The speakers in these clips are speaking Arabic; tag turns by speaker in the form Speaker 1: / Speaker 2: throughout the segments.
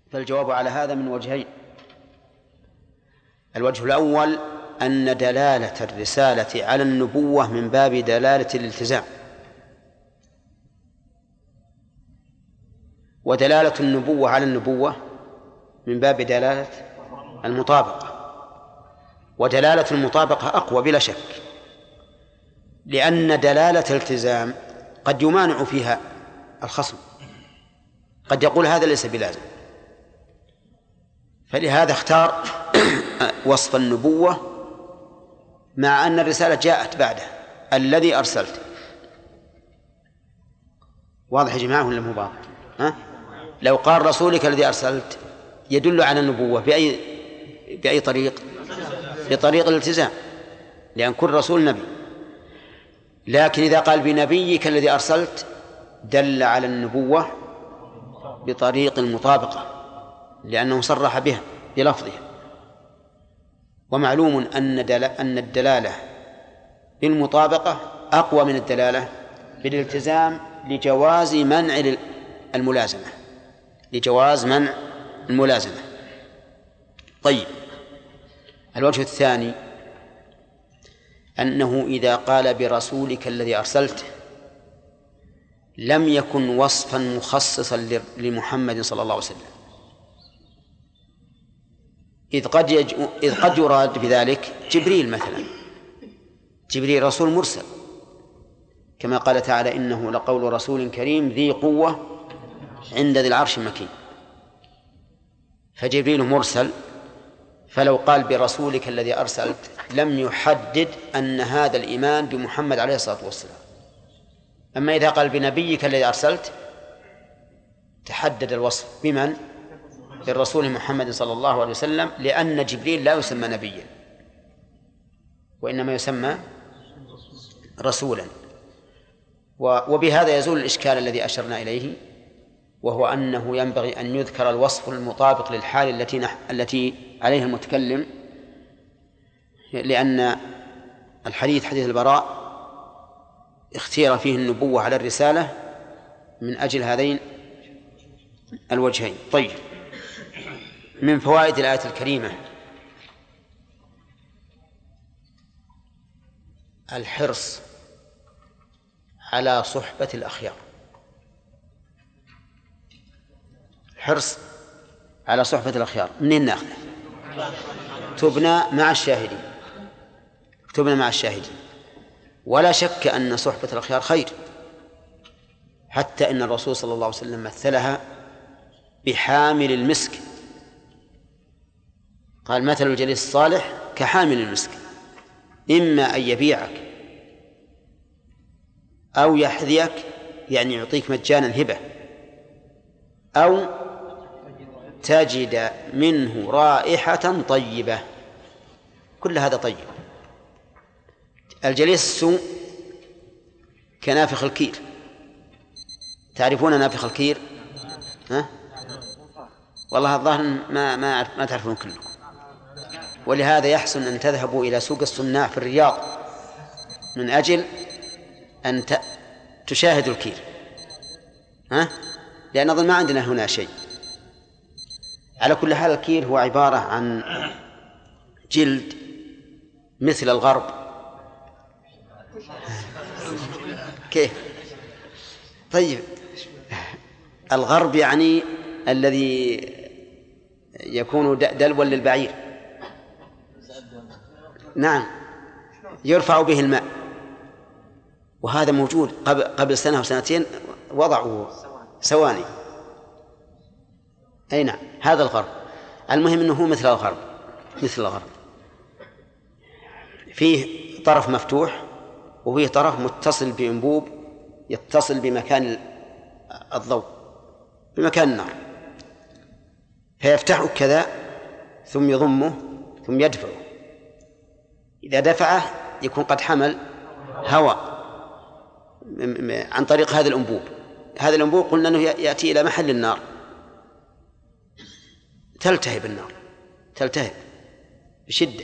Speaker 1: فالجواب على هذا من وجهين. الوجه الأول أن دلالة الرسالة على النبوة من باب دلالة الالتزام، ودلالة النبوة على النبوة من باب دلالة المطابقة، ودلالة المطابقة أقوى بلا شك، لأن دلالة الالتزام قد يمانع فيها الخصم، قد يقول هذا ليس بلازم، فلهذا اختار وصف النبوة مع أن الرسالة جاءت بعده الذي أرسلت. واضح يا جماعة ولا مو واضح؟ لو قال رسولك الذي أرسلت يدل على النبوة بأي طريق؟ بطريق الالتزام، لأن كل رسول نبي. لكن إذا قال بنبيك الذي أرسلت دل على النبوة بطريق المطابقة، لأنه صرح بها بلفظها. ومعلوم أن الدلالة بالمطابقة أقوى من الدلالة بالالتزام لجواز منع الملازمة، لجواز منع الملازمة. طيب، الوجه الثاني أنه إذا قال برسولك الذي أرسلته لم يكن وصفا مخصصا لمحمد صلى الله عليه وسلم، إذ قد يراد بذلك جبريل مثلا. جبريل رسول مرسل، كما قال تعالى إنه لقول رسول كريم ذي قوة عند ذي العرش مكين، فجبريل مرسل. فلو قال برسولك الذي أرسلت لم يحدد أن هذا الإيمان بمحمد عليه الصلاة والسلام. أما إذا قال بنبيك الذي أرسلت تحدد الوصف بمن؟ بالرسول محمد صلى الله عليه وسلم، لأن جبريل لا يسمى نبيا وإنما يسمى رسولا. وبهذا يزول الإشكال الذي أشرنا إليه، وهو أنه ينبغي أن يذكر الوصف المطابق للحال التي عليها المتكلم، لأن الحديث حديث البراء اختير فيه النبوة على الرسالة من أجل هذين الوجهين. طيب، من فوائد الآية الكريمة الحرص على صحبة الأخيار، الحرص على صحبة الأخيار. منين نأخذ؟ تبنى مع الشاهدين، تبنى مع الشاهدين. ولا شك أن صحبة الأخيار خير، حتى إن الرسول صلى الله عليه وسلم مثلها بحامل المسك، قال مثل الجليس الصالح كحامل المسك، إما أن يبيعك أو يحذيك، يعني يعطيك مجانا هبة، أو تجد منه رائحة طيبة. كل هذا طيب. الجليس السوء كنافخ الكير. تعرفون نافخ الكير؟ والله الظاهر ما تعرفون كلكم. ولهذا يحسن أن تذهبوا إلى سوق الصناع في الرياض من أجل أن تشاهدوا الكير، لأن أظن ما عندنا هنا شيء. على كل حال الكير هو عبارة عن جلد مثل الغرب. كيف؟ طيب، الغرب يعني الذي يكون دلوا للبعير. نعم، يرفع به الماء، وهذا موجود قبل سنة أو سنتين وضعوا سواني. أي نعم، هذا الغرب. المهم أنه هو مثل الغرب، مثل الغرب، فيه طرف مفتوح وفيه طرف متصل بأنبوب يتصل بمكان الضوء، بمكان النار، فيفتحه كذا ثم يضمه ثم يدفعه. إذا دفعه يكون قد حمل هواء عن طريق هذا الأنبوب. هذا الأنبوب قلنا أنه يأتي إلى محل النار، تلتهب النار، تلتهب بشدة.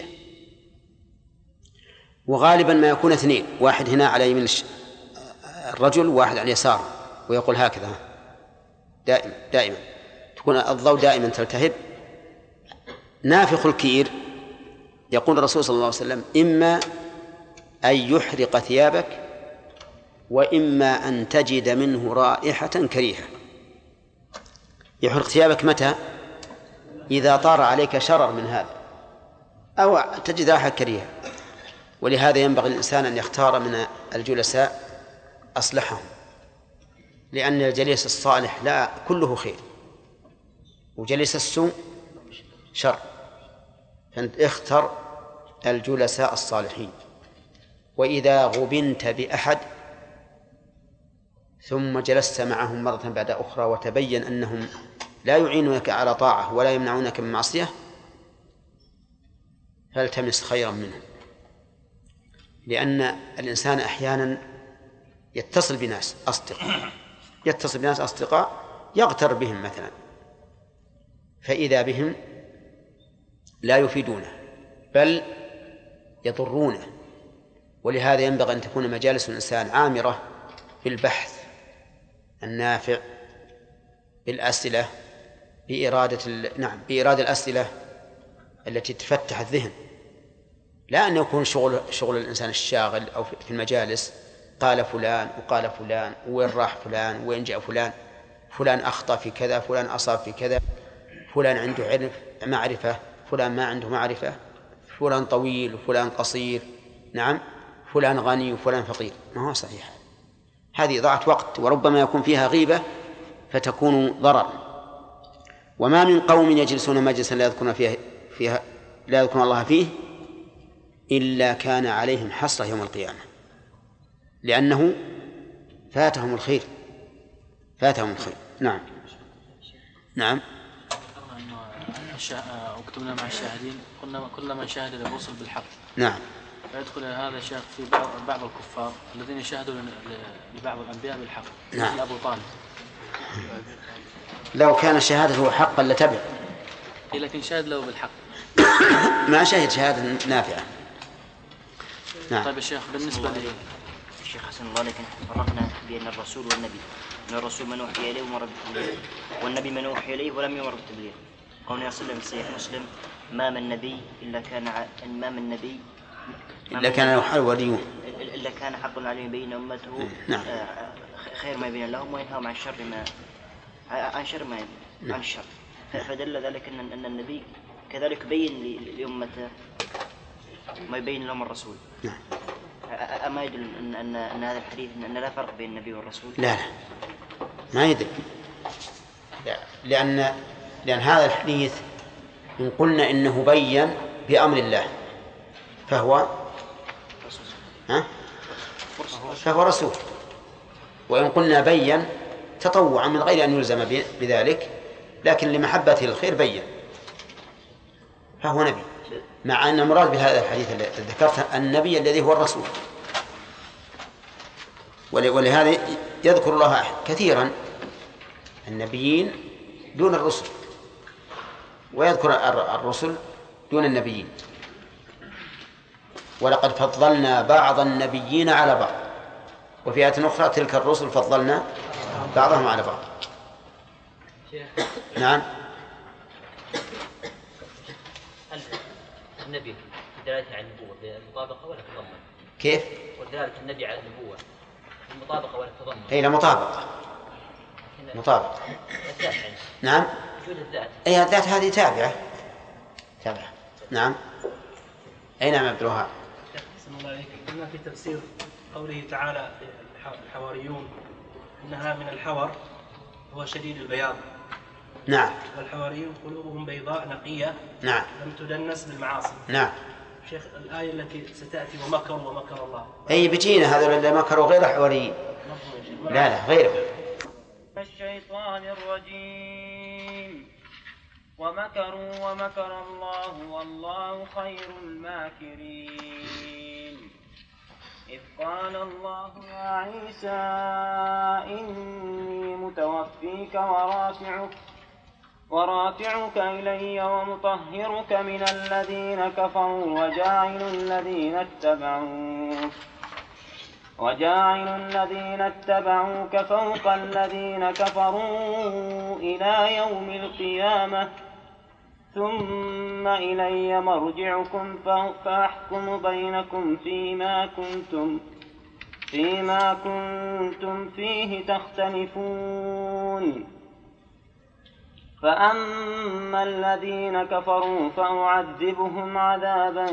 Speaker 1: وغالبا ما يكون اثنين، واحد هنا على يمين الرجل وواحد على اليسار، ويقول هكذا دائما. تكون الضوء دائما تلتهب. نافخ الكير يقول الرسول صلى الله عليه وسلم: إما أن يحرق ثيابك وإما أن تجد منه رائحة كريهة. يحرق ثيابك متى؟ إذا طار عليك شرر من هذا أو تجد رائحة كريهة. ولهذا ينبغي الإنسان أن يختار من الجلساء أصلحهم، لأن الجليس الصالح لا كله خير، وجليس السوء شر. فأنت اختر الجلساء الصالحين. وإذا غبنت بأحد ثم جلست معهم مرة بعد أخرى وتبين أنهم لا يعينونك على طاعة ولا يمنعونك من معصية، فالتمس خيرا منهم، لأن الإنسان أحيانا يتصل بناس أصدقاء يغتر بهم مثلا، فإذا بهم لا يفيدونه بل يضرونه. ولهذا ينبغي أن تكون مجالس الإنسان عامرة بالبحث النافع، بالأسئلة، بإرادة الأسئلة التي تفتح الذهن، لا أن يكون شغل الإنسان الشاغل أو في المجالس قال فلان وقال فلان، وين راح فلان وين جاء فلان، فلان أخطأ في كذا، فلان أصاب في كذا، فلان عنده معرفة، فلان ما عنده معرفة، فلان طويل وفلان قصير، نعم، فلان غني وفلان فقير. ما هو صحيح، هذه ضاعت وقت وربما يكون فيها غيبة فتكون ضرر. وما من قوم يجلسون مجلسا لا يذكرون الله فيه إلا كان عليهم حسرة يوم القيامة، لأنه فاتهم الخير. نعم.
Speaker 2: وكتبنا مع الشاهدين كل من شاهد الرسل بالحق.
Speaker 1: نعم.
Speaker 2: فيدخل هذا الشيخ في بعض الكفار الذين شاهدوا لبعض الأنبياء بالحق.
Speaker 1: نعم.
Speaker 2: مثل أبو طالب.
Speaker 1: لو كان شهادته حقا لتبع،
Speaker 2: لكن شاهد له بالحق
Speaker 1: ما شهد شهادة نافعة. نعم.
Speaker 2: طيب الشيخ، بالنسبة لي
Speaker 3: الشيخ حسن الله، لكن فرقنا بين الرسول والنبي، أن الرسول من أوحي إليه ومر بالتبليغ، والنبي من أوحي إليه ولم يمر بالتبليغ. قولنا صلى الله عليه وسلم في صحيح مسلم: ما من نبي إلا كان
Speaker 1: وليون
Speaker 3: إلا كان حق عليه بين أمته خير ما يبين لهم وينهاهم عن الشر. فدل ذلك أن النبي كذلك بين لأمته ما يبين لهم الرسول. أما يدل أن هذا الحديث أن لا فرق بين النبي والرسول؟
Speaker 1: لا ما يدل، لأن هذا الحديث إن قلنا إنه بين بأمر الله فهو رسول، وإن قلنا بين تطوعا من غير أن يلزم بذلك، لكن لمحبته الخير بين فهو نبي، مع أن المراد بهذا الحديث الذي ذكرته النبي الذي هو الرسول. ولهذا يذكر الله كثيرا النبيين دون الرسل، ويذكر الرسل دون النبيين. ولقد فضلنا بعض النبيين على بعض، وفي آية أخرى: تلك الرسل فضلنا بعضهم على بعض. نعم.
Speaker 4: هل النبي دلالته على النبوة بالمطابقة ولا تضمن؟
Speaker 1: كيف؟
Speaker 4: ودلالة النبي على النبوة المطابقة ولا تضمن؟
Speaker 1: أي لا، مطابقة. نعم.
Speaker 4: وجود الذات.
Speaker 1: أي الذات هذه تابعة. نعم. أي نعم عبد الوهاب.
Speaker 5: أحسن الله عليك. قلنا في تفسير قوله تعالى الحواريون إنها من الحور هو شديد البياض.
Speaker 1: نعم.
Speaker 5: والحواريون قلوبهم بيضاء نقية.
Speaker 1: نعم.
Speaker 5: لم تدنس بالمعاصي.
Speaker 1: نعم.
Speaker 5: شيخ، الآية التي ستأتي ومكر الله،
Speaker 1: أي بجينا هذول اللي مكروا غير حواريين. لا غيره.
Speaker 6: الشيطان الرجيم. ومكروا ومكر الله والله خير الماكرين. إذ قال الله يا عيسى إني متوفيك ورافعك إلي ومطهرك من الذين كفروا وجاعل الذين اتبعوك وجاعل الذين اتبعوك فوق الذين كفروا إلى يوم القيامة ثم إلي مرجعكم فأحكم بينكم فيما كنتم فيه تختلفون. فأما الذين كفروا فأعذبهم عذابا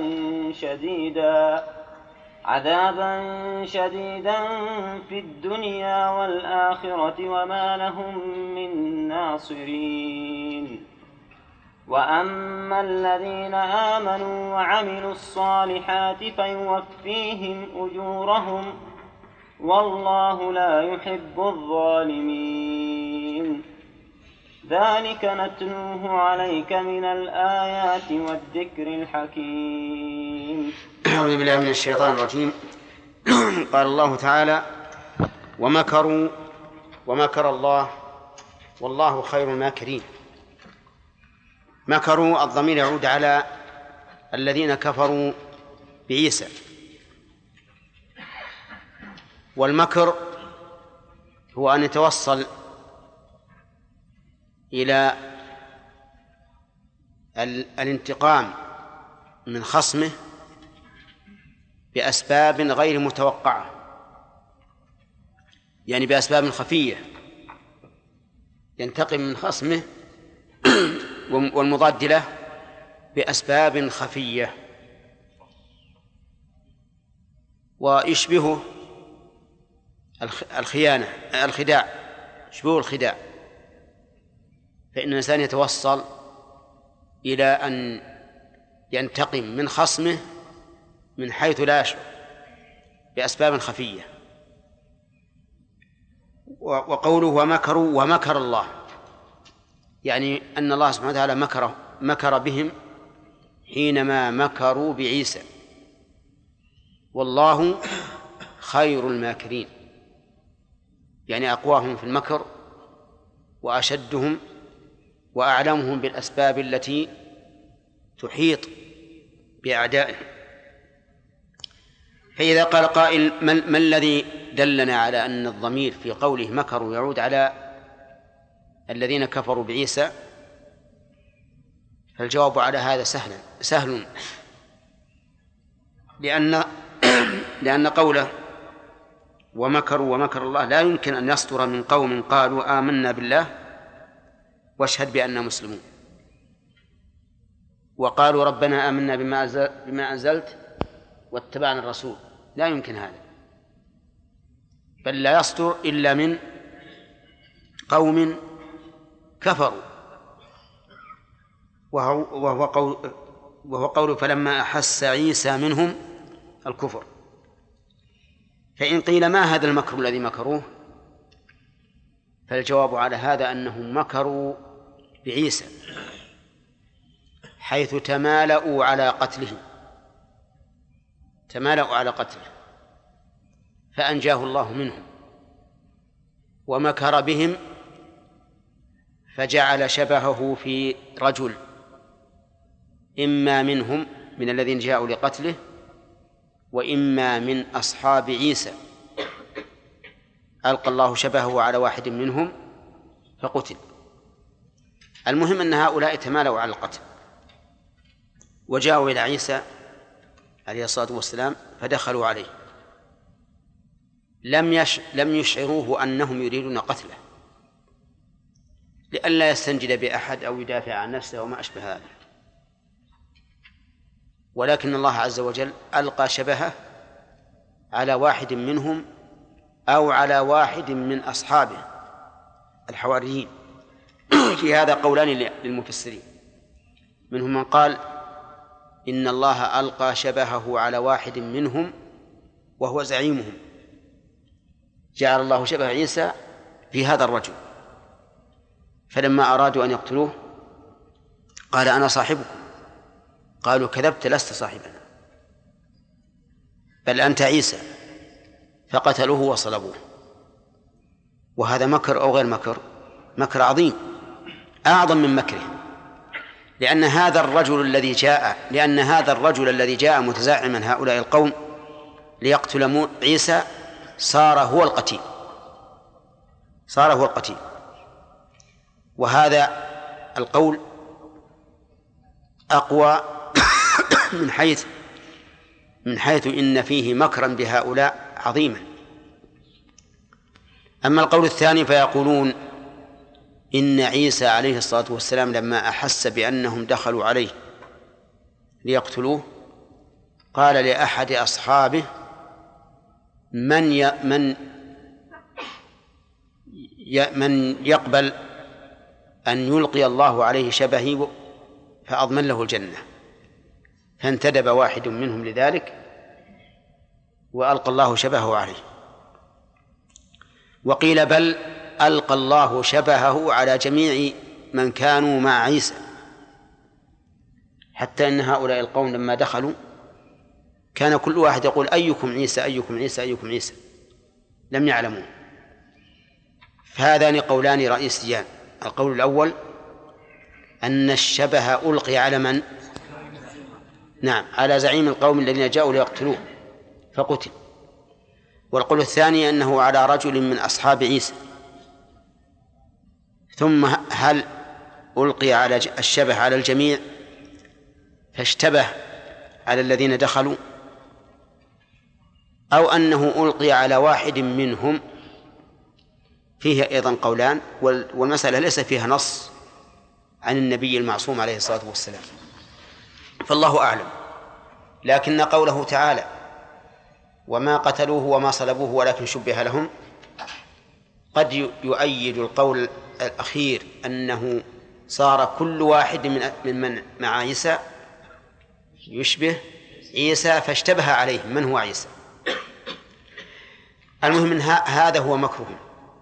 Speaker 6: شديدا في الدنيا والآخرة وما لهم من ناصرين. وأما الذين آمنوا وعملوا الصالحات فيوفيهم أجورهم والله لا يحب الظالمين. ذلك نتلوه عليك من الآيات والذكر الحكيم.
Speaker 1: أعوذ بالله من الشيطان الرجيم. قال الله تعالى: ومكروا ومكر الله والله خير الماكرين. مكروا الضمير يعود على الذين كفروا بعيسى، والمكر هو أن يتوصل إلى الانتقام من خصمه بأسباب غير متوقعة، يعني بأسباب خفية، ينتقم من خصمه والمضاد له بأسباب خفية. ويشبه الخداع، يشبه الخداع، فإن الإنسان يتوصل إلى أن ينتقم من خصمه من حيث لا يشعر بأسباب خفية. وقوله ومكروا ومكر الله، يعني أن الله سبحانه وتعالى مكر بهم حينما مكروا بعيسى، والله خير الماكرين، يعني أقواهم في المكر وأشدهم وأعلمهم بالأسباب التي تحيط بأعدائهم. فإذا قال قائل: ما الذي دلنا على أن الضمير في قوله مكروا يعود على الذين كفروا بعيسى؟ فالجواب على هذا سهل، لأن قوله ومكروا ومكر الله لا يمكن أن يصدر من قوم قالوا آمنا بالله واشهد بأننا مسلمون، وقالوا ربنا آمنا بما أنزلت واتبعنا الرسول. لا يمكن هذا، بل لا يصدر إلا من قوم كفروا، وهو قول فلما أحس عيسى منهم الكفر. فإن قيل ما هذا المكر الذي مكروه؟ فالجواب على هذا أنهم مكروا بعيسى حيث تمالؤوا على قتله، فأنجاه الله منهم، ومكر بهم فجعل شبهه في رجل إما منهم من الذين جاءوا لقتله وإما من أصحاب عيسى، ألقى الله شبهه على واحد منهم فقتل. المهم أن هؤلاء تمالوا على القتل وجاءوا إلى عيسى عليه الصلاة والسلام فدخلوا عليه، لم يشعروه أنهم يريدون قتله لئلا يستنجد بأحد أو يدافع عن نفسه وما أشبه هذا، ولكن الله عز وجل ألقى شبهه على واحد منهم أو على واحد من أصحابه الحواريين. في هذا قولان للمفسرين، منهم من قال إن الله ألقى شبهه على واحد منهم وهو زعيمهم، جعل الله شبه عيسى في هذا الرجل، فلما أرادوا أن يقتلوه قال أنا صاحبكم، قالوا كذبت لست صاحبنا بل أنت عيسى، فقتلوه وصلبوه. وهذا مكر أو غير مكر؟ مكر عظيم، أعظم من مكره، لأن هذا الرجل الذي جاء متزعما هؤلاء القوم ليقتل عيسى صار هو القتيل، صار هو القتيل. وهذا القول أقوى من حيث إن فيه مكرا بهؤلاء عظيما. أما القول الثاني فيقولون إن عيسى عليه الصلاة والسلام لما أحس بأنهم دخلوا عليه ليقتلوه قال لأحد أصحابه من يقبل أن يلقي الله عليه شبهي فأضمن له الجنة، فانتدب واحد منهم لذلك وألقى الله شبهه عليه. وقيل بل ألقى الله شبهه على جميع من كانوا مع عيسى، حتى إن هؤلاء القوم لما دخلوا كان كل واحد يقول أيكم عيسى أيكم عيسى أيكم عيسى، لم يعلموا. فهذان قولان رئيسيان. القول الأول أن الشبه ألقي على من؟ نعم، على زعيم القوم الذين جاءوا ليقتلوه فقتل. والقول الثاني أنه على رجل من أصحاب عيسى. ثم هل ألقي على الشبه على الجميع فاشتبه على الذين دخلوا، أو أنه ألقي على واحد منهم؟ فيه أيضا قولان، والمسألة ليس فيها نص عن النبي المعصوم عليه الصلاة والسلام، فالله أعلم. لكن قوله تعالى وما قتلوه وما صلبوه ولكن شبه لهم قد يؤيد القول الأخير أنه صار كل واحد من مع عيسى يشبه عيسى فاشتبه عليه من هو عيسى. المهم من هذا هو مكرهم،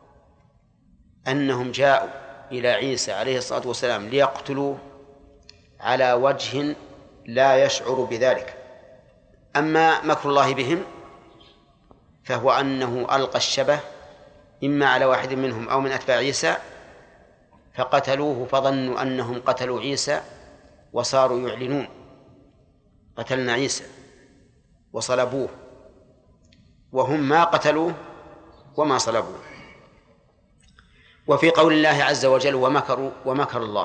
Speaker 1: أنهم جاءوا إلى عيسى عليه الصلاة والسلام ليقتلوه على وجه لا يشعر بذلك. أما مكر الله بهم فهو أنه ألقى الشبه إما على واحد منهم أو من أتباع عيسى فقتلوه، فظنوا أنهم قتلوا عيسى وصاروا يعلنون قتلنا عيسى وصلبوه، وهم ما قتلوه وما صلبوه. وفي قول الله عز وجل ومكر الله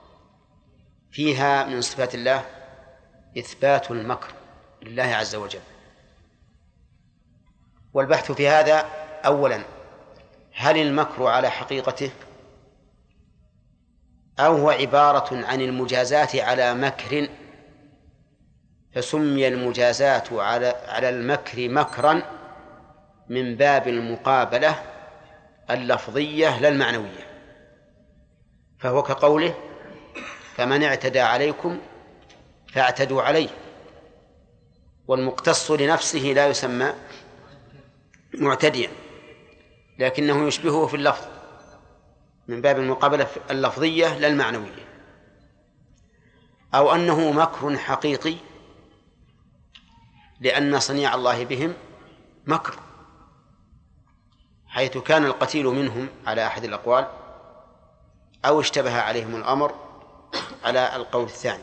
Speaker 1: فيها من صفات الله إثبات المكر لله عز وجل. والبحث في هذا أولا هل المكر على حقيقته أو هو عبارة عن المجازات على مكر فسمي المجازات على المكر مكرا من باب المقابلة اللفظية لا المعنوية، فهو كقوله فمن اعتدى عليكم فاعتدوا عليه، والمقتص لنفسه لا يسمى معتديا لكنه يشبهه في اللفظ من باب المقابلة اللفظية لا المعنوية. أو أنه مكر حقيقي لأن صنيع الله بهم مكر، حيث كان القتيل منهم على أحد الأقوال أو اشتبه عليهم الأمر على القول الثاني.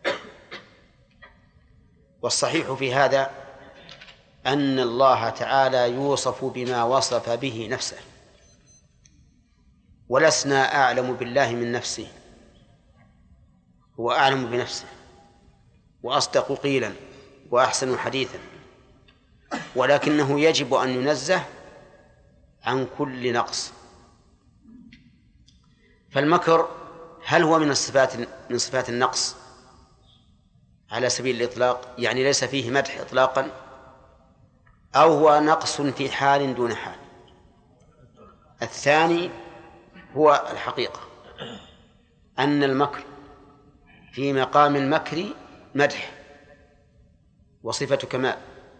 Speaker 1: والصحيح في هذا أن الله تعالى يوصف بما وصف به نفسه، ولسنا أعلم بالله من نفسه، هو أعلم بنفسه وأصدق قيلا وأحسن حديثا، ولكنه يجب أن ينزه عن كل نقص. فالمكر هل هو من صفات النقص على سبيل الإطلاق، يعني ليس فيه مدح إطلاقا، أو هو نقص في حال دون حال؟ الثاني هو الحقيقة أن المكر في مقام المكر مدح وصفة كمال،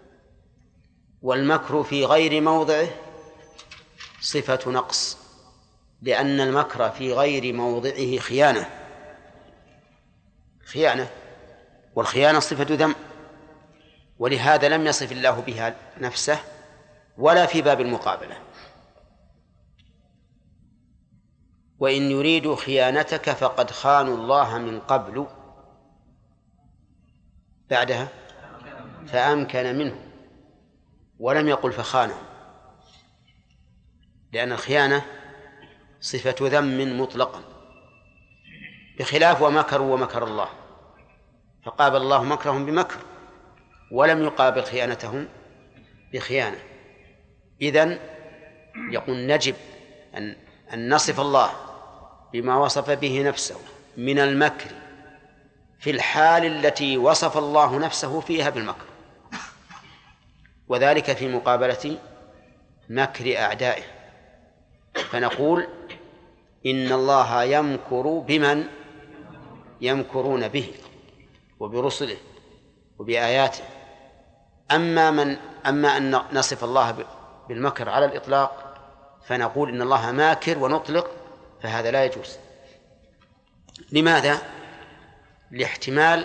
Speaker 1: والمكر في غير موضعه صفة نقص، لأن المكر في غير موضعه خيانة، والخيانة صفة ذم، ولهذا لم يصف الله بها نفسه ولا في باب المقابلة. وإن يريدوا خيانتك فقد خانوا الله من قبل بعدها فأمكن منه، ولم يقل فخانه، لأن الخيانة صفة ذم مطلقا، بخلاف ومكروا ومكر الله، فقابل الله مكرهم بمكر ولم يقابل خيانتهم بخيانة. إذن يقول نجب أن نصف الله بما وصف به نفسه من المكر في الحال التي وصف الله نفسه فيها بالمكر، وذلك في مقابلة مكر أعدائه. فنقول إن الله يمكر بمن يمكرون به وبرسله وبآياته. أما أن نصف الله بالمكر على الإطلاق فنقول إن الله ماكر ونطلق، فهذا لا يجوز. لماذا؟ لاحتمال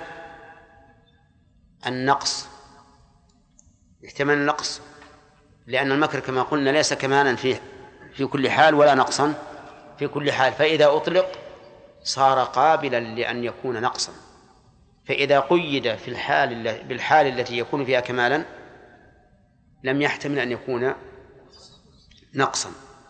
Speaker 1: النقص، احتمال النقص، لأن المكر كما قلنا ليس كمالا في كل حال ولا نقصا في كل حال، فإذا أطلق صار قابلا لأن يكون نقصا، فإذا قيد في بالحال التي يكون فيها كمالا لم يحتمل أن يكون نقصا.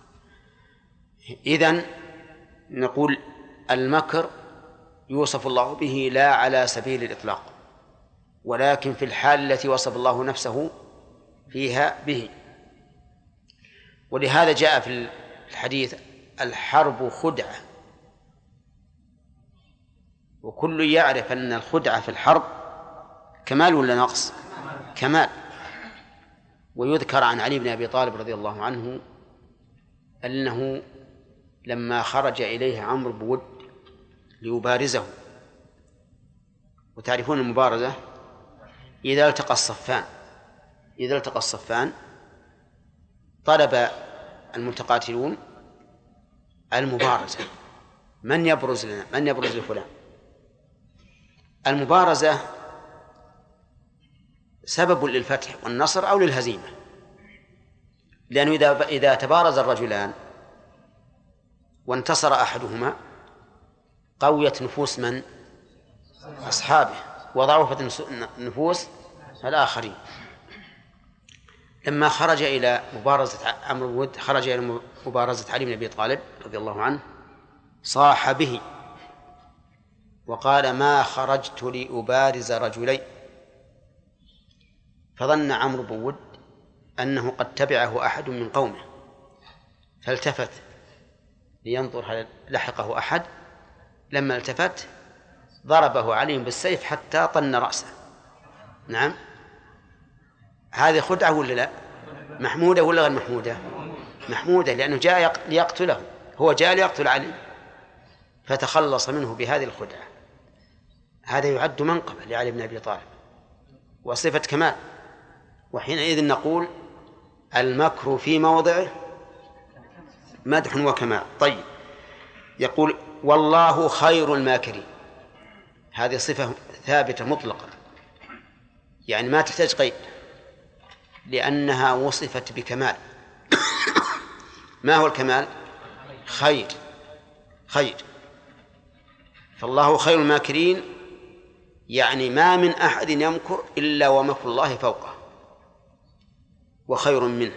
Speaker 1: إذن نقول المكر يوصف الله به لا على سبيل الإطلاق، ولكن في الحال التي وصف الله نفسه فيها به. ولهذا جاء في الحديث الحرب خدعة، وكل يعرف أن الخدعة في الحرب كمال ولا نقص؟ كمال. ويذكر عن علي بن أبي طالب رضي الله عنه أنه لما خرج إليه عمرو بود ليبارزه، وتعرفون المبارزة إذا التقى الصفان طلب المتقاتلون المبارزة، من يبرز لنا، من يبرز لفلان. المبارزة سبب للفتح والنصر أو للهزيمة، لأنه إذا تبارز الرجلان وانتصر أحدهما قويت نفوس من؟ أصحابه، وضعفت نفوس الآخرين. لما خرج إلى مبارزة عمرو بود، خرج إلى مبارزة علي بن أبي طالب رضي الله عنه، صاح به وقال ما خرجت لأبارز رجلين، فظن عمرو بود أنه قد تبعه أحد من قومه، فالتفت لينظر هل لحقه أحد، لما التفت ضربه عليهم بالسيف حتى طن رأسه. نعم، هذه خدعة ولا لا؟ محمودة ولا غير محمودة؟ محمودة، لأنه جاء ليقتله، هو جاء ليقتل علي فتخلص منه بهذه الخدعة. هذا يعد منقبة لعلي بن أبي طالب وصفة كمال. وحينئذ نقول المكر في موضعه مدح وكمال. طيب، يقول والله خير الماكرين، هذه صفة ثابتة مطلقة، يعني ما تحتاج قيد، لأنها وصفت بكمال. ما هو الكمال؟ خير. فالله خير الماكرين، يعني ما من أحد يمكر إلا ومكر الله فوقه وخير منه.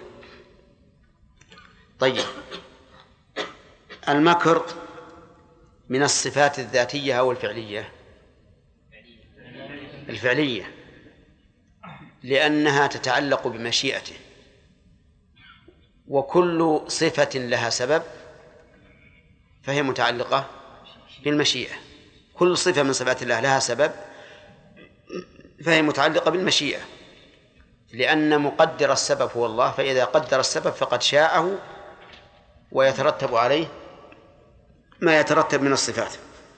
Speaker 1: طيب، المكر من الصفات الذاتية أو الفعلية؟ الفعلية، لأنها تتعلق بمشيئته، وكل صفة لها سبب فهي متعلقة بالمشيئة. كل صفة من صفات الله لها سبب فهي متعلقة بالمشيئة، لأن مقدر السبب هو الله، فإذا قدر السبب فقد شاءه ويترتب عليه ما يترتب من الصفات.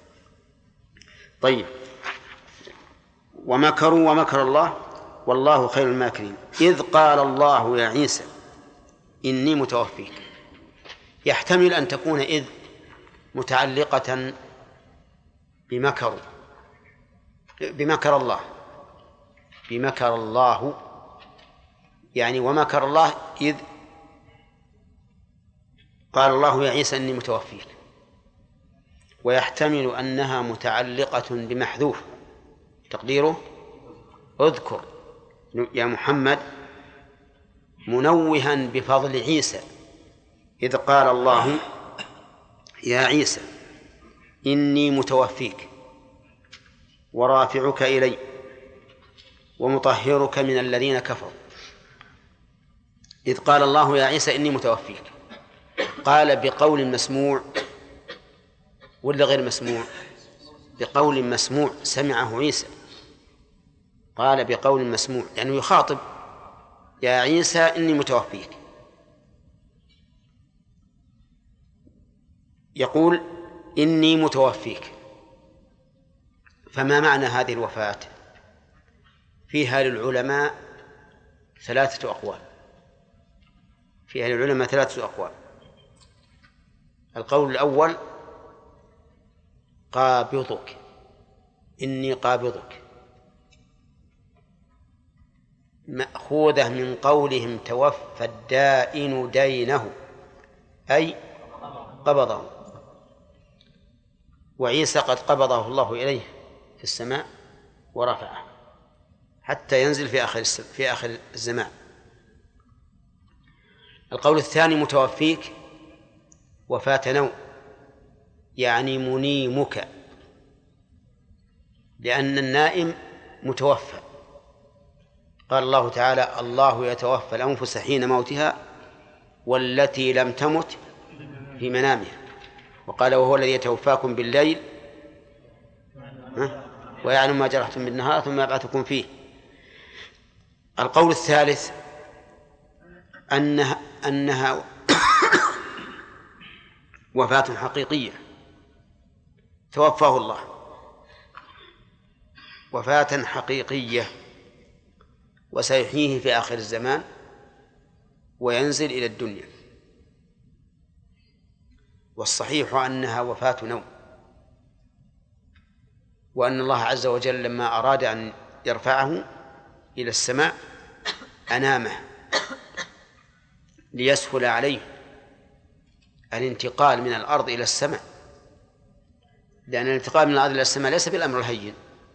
Speaker 1: طيب، ومكروا ومكر الله والله خير الماكرين. إذ قال الله يا عيسى إني متوفيك، يحتمل أن تكون إذ متعلقة بمكر الله، يعني ومكر الله إذ قال الله يا عيسى إني متوفيك. ويحتمل أنها متعلقة بمحذوف تقديره اذكر يا محمد، منوها بفضل عيسى إذ قال الله يا عيسى إني متوفيك ورافعك إلي ومطهرك من الذين كفروا. إذ قال الله يا عيسى إني متوفيك، قال بقول مسموع ولا غير مسموع؟ بقول مسموع سمعه عيسى، قال بقول مسموع يعني يخاطب يا عيسى إني متوفيك. يقول إني متوفيك، فما معنى هذه الوفاة؟ فيها للعلماء ثلاثة أقوال. القول الأول قابضك، إني قابضك، مأخوذة من قولهم توفى الدائن دينه، أي قبضه، وعيسى قد قبضه الله إليه في السماء ورفعه حتى ينزل في آخر الزمان. القول الثاني متوفيك وفاة نوم، يعني منيمك، لأن النائم متوفى. قال الله تعالى الله يتوفى الأنفس حين موتها والتي لم تمت في منامها، وقال وهو الذي يتوفاكم بالليل ويعلم ما جرحتم بالنهار ثم يبعثكم فيه. القول الثالث أنها وفاة حقيقية توفاه الله وفاة حقيقية، وسيحييه في آخر الزمان وينزل إلى الدنيا. والصحيح أنها وفاة نوم، وأن الله عز وجل لما أراد أن يرفعه إلى السماء أنامه ليسهل عليه الانتقال من الأرض إلى السماء، لأن الانتقال من الأرض إلى السماء ليس بالأمر الهين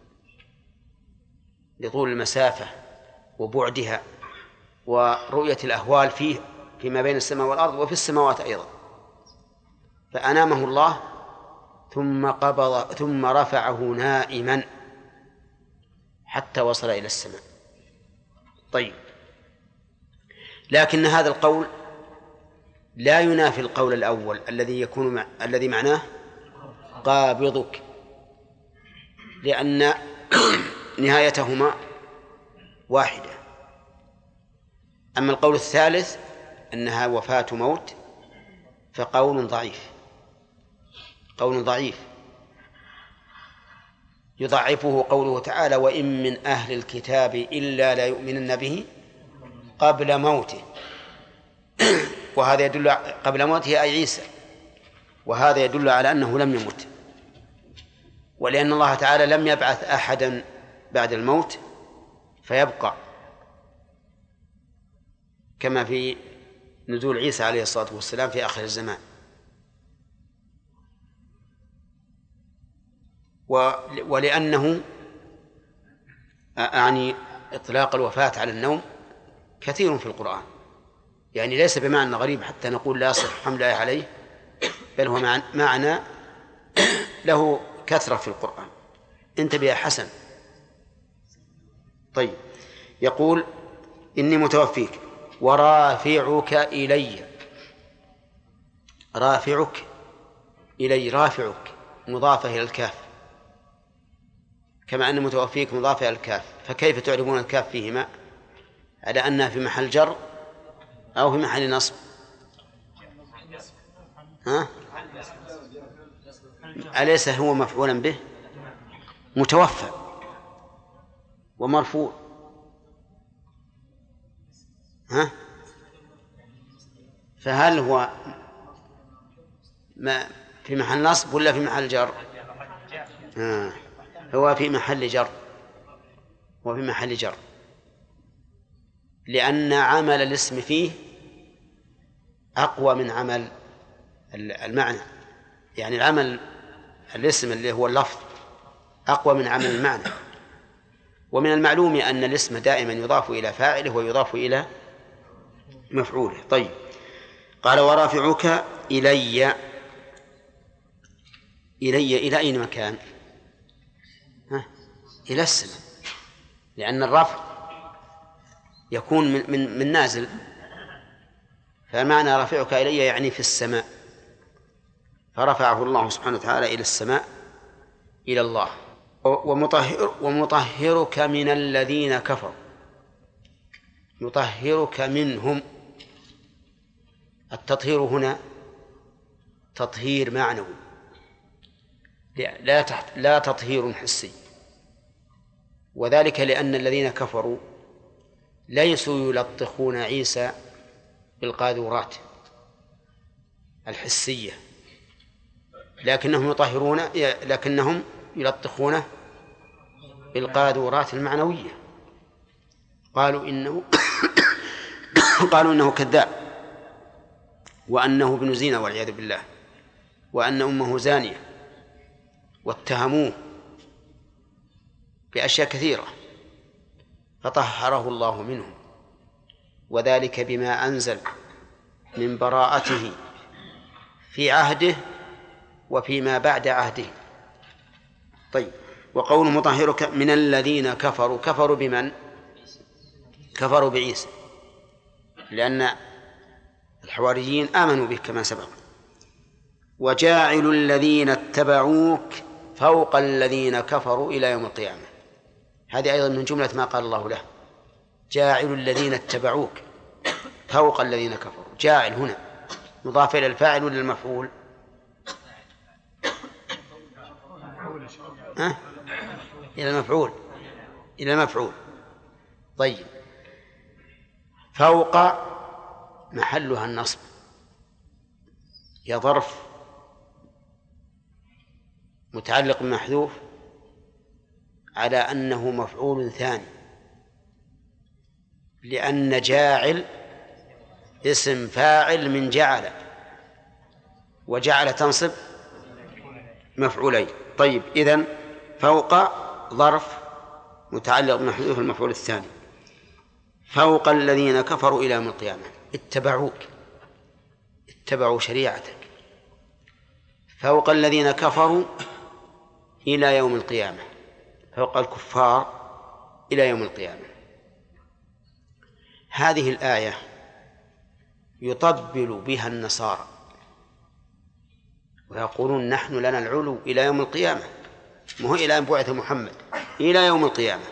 Speaker 1: لطول المسافة وبعدها ورؤية الأهوال فيما بين السماء والأرض وفي السماوات أيضا. فأنامه الله ثم رفعه نائما حتى وصل إلى السماء. طيب، لكن هذا القول لا ينافي القول الأول الذي معناه قابضك، لأن نهايتهما واحدة. أما القول الثالث أنها وفاة موت فقول ضعيف يضعفه قوله تعالى وإن من أهل الكتاب إلا ليؤمنن به قبل موته، وهذا يدل قبل موته أي عيسى، وهذا يدل على أنه لم يمت، ولأن الله تعالى لم يبعث أحدا بعد الموت فيبقى، كما في نزول عيسى عليه الصلاة والسلام في آخر الزمان. ولأنه يعني إطلاق الوفاة على النوم كثير في القرآن، يعني ليس بمعنى غريب حتى نقول لا يصح حمله عليه، بل هو معنى له كثرة في القرآن. انتبه يا حسن. طيب، يقول إني متوفيك ورافعك إلي. رافعك إلي، رافعك مضافة إلى الكاف، كما أن متوفيك مضافة إلى الكاف، فكيف تعرفون الكاف فيهما على أنها في محل جر أو في محل نصب؟ أليس هو مفعولا به متوفى ومرفوع؟ فهل هو في محل نصب ولا في محل جر؟ هو في محل جر، لأن عمل الاسم فيه أقوى من عمل المعنى، يعني العمل الاسم اللي هو اللفظ أقوى من عمل المعنى. ومن المعلوم أن الاسم دائما يضاف إلى فاعله ويضاف إلى مفعوله. طيب، قال ورافعك إلي. إلى أين مكان؟ إلى السماء، لأن الرفع يكون من نازل، فمعنى رافعك إلي يعني في السماء، فرفعه الله سبحانه وتعالى إلى السماء إلى الله. ومطهرك من الذين كفروا، يطهرك منهم. التطهير هنا تطهير معنوي، لا تطهير حسي، وذلك لأن الذين كفروا ليسوا يلطخون عيسى بالقاذورات الحسية، لكنهم يلطخونه بالقاذورات المعنوية. قالوا إنه كذاب، وأنه ابن زنا والعياذ بالله، وأن أمه زانية، واتهموه بأشياء كثيرة، فطهره الله منهم، وذلك بما أنزل من براءته في عهده وفيما بعد عهده. طيب، وقول مطهرك من الذين كفروا بمن؟ كفروا بعيسى، لأن الحواريين آمنوا به كما سبق. وجاعل الذين اتبعوك فوق الذين كفروا إلى يوم القيامة، هذه أيضا من جملة ما قال الله له، جاعل الذين اتبعوك فوق الذين كفروا. جاعل هنا مضاف إلى الفاعل ولا المفعول؟ إلى المفعول. طيب، فوق محلها النصب، يا ظرف متعلق بمحذوف على أنه مفعول ثاني، لأن جاعل اسم فاعل من جعل، وجعل تنصب مفعولين. طيب، إذن فوق ظرف متعلق بمحذوف المفعول الثاني، فوق الذين كفروا إلى يوم القيامة. اتبعوا شريعتك، فوق الذين كفروا إلى يوم القيامة، فوق الكفار إلى يوم القيامة. هذه الآية يطبل بها النصارى ويقولون نحن لنا العلو إلى يوم القيامة، ما هو إلى أن بعث محمد، إلى يوم القيامة.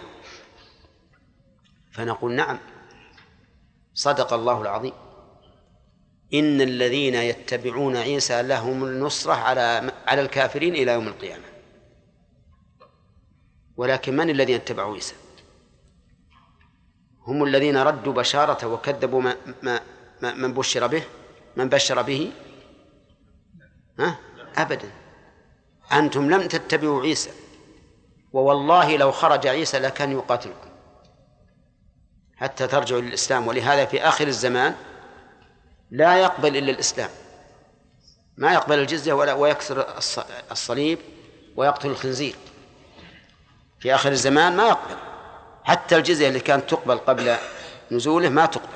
Speaker 1: فنقول نعم، صدق الله العظيم، إن الذين يتبعون عيسى لهم النصرة على الكافرين إلى يوم القيامة. ولكن من الذين اتبعوا عيسى؟ هم الذين ردوا بشارته وكذبوا من بشر به. أبدا، أنتم لم تتبعوا عيسى، ووالله لو خرج عيسى لكان يقاتلكم حتى ترجعوا للإسلام. ولهذا في آخر الزمان لا يقبل إلا الإسلام، ما يقبل الجزية ويكسر الصليب ويقتل الخنزير. في آخر الزمان ما يقبل، حتى الجزية اللي كانت تقبل قبل نزوله ما تقبل،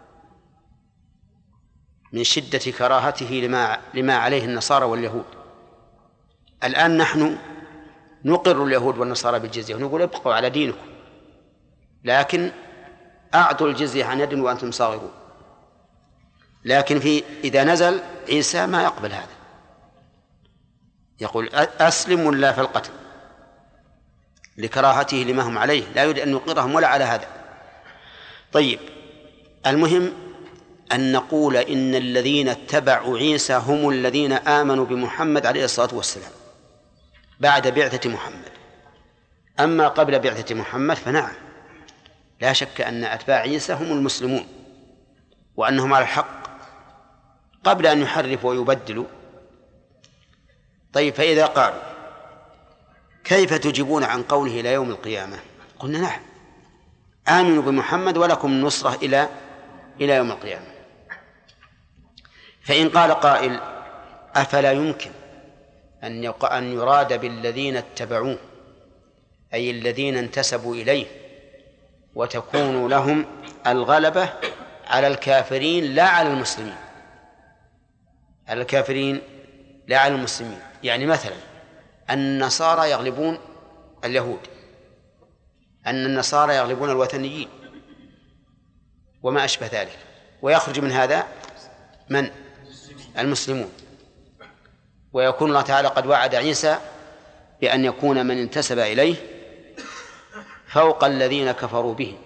Speaker 1: من شدة كراهته لما عليه النصارى واليهود. الآن نحن نقر اليهود والنصارى بالجزية ونقول ابقوا على دينكم، لكن أعطوا الجزية عن يد وأنتم صاغرون. لكن إذا نزل عيسى ما يقبل هذا، يقول أسلم ولا في القتل، لكراهته لما هم عليه، لا يريد أن يقرهم ولا على هذا. طيب، المهم أن نقول إن الذين اتبعوا عيسى هم الذين آمنوا بمحمد عليه الصلاة والسلام بعد بعثة محمد. أما قبل بعثة محمد فنعم، لا شك أن أتباع عيسى هم المسلمون وأنهم على الحق قبل أن يحرفوا ويبدلوا. طيب، فإذا قالوا كيف تجيبون عن قوله إلى يوم القيامة؟ قلنا نعم، آمنوا بمحمد ولكم النصرة إلى يوم القيامة. فإن قال قائل أفلا يمكن أن يراد بالذين اتبعوه أي الذين انتسبوا إليه وتكون لهم الغلبة على الكافرين لا على المسلمين؟ على الكافرين لا على المسلمين. يعني مثلا النصارى يغلبون اليهود، أن النصارى يغلبون الوثنيين وما أشبه ذلك، ويخرج من هذا من؟ المسلمون. ويكون الله تعالى قد وعد عيسى بأن يكون من انتسب إليه فوق الذين كفروا به.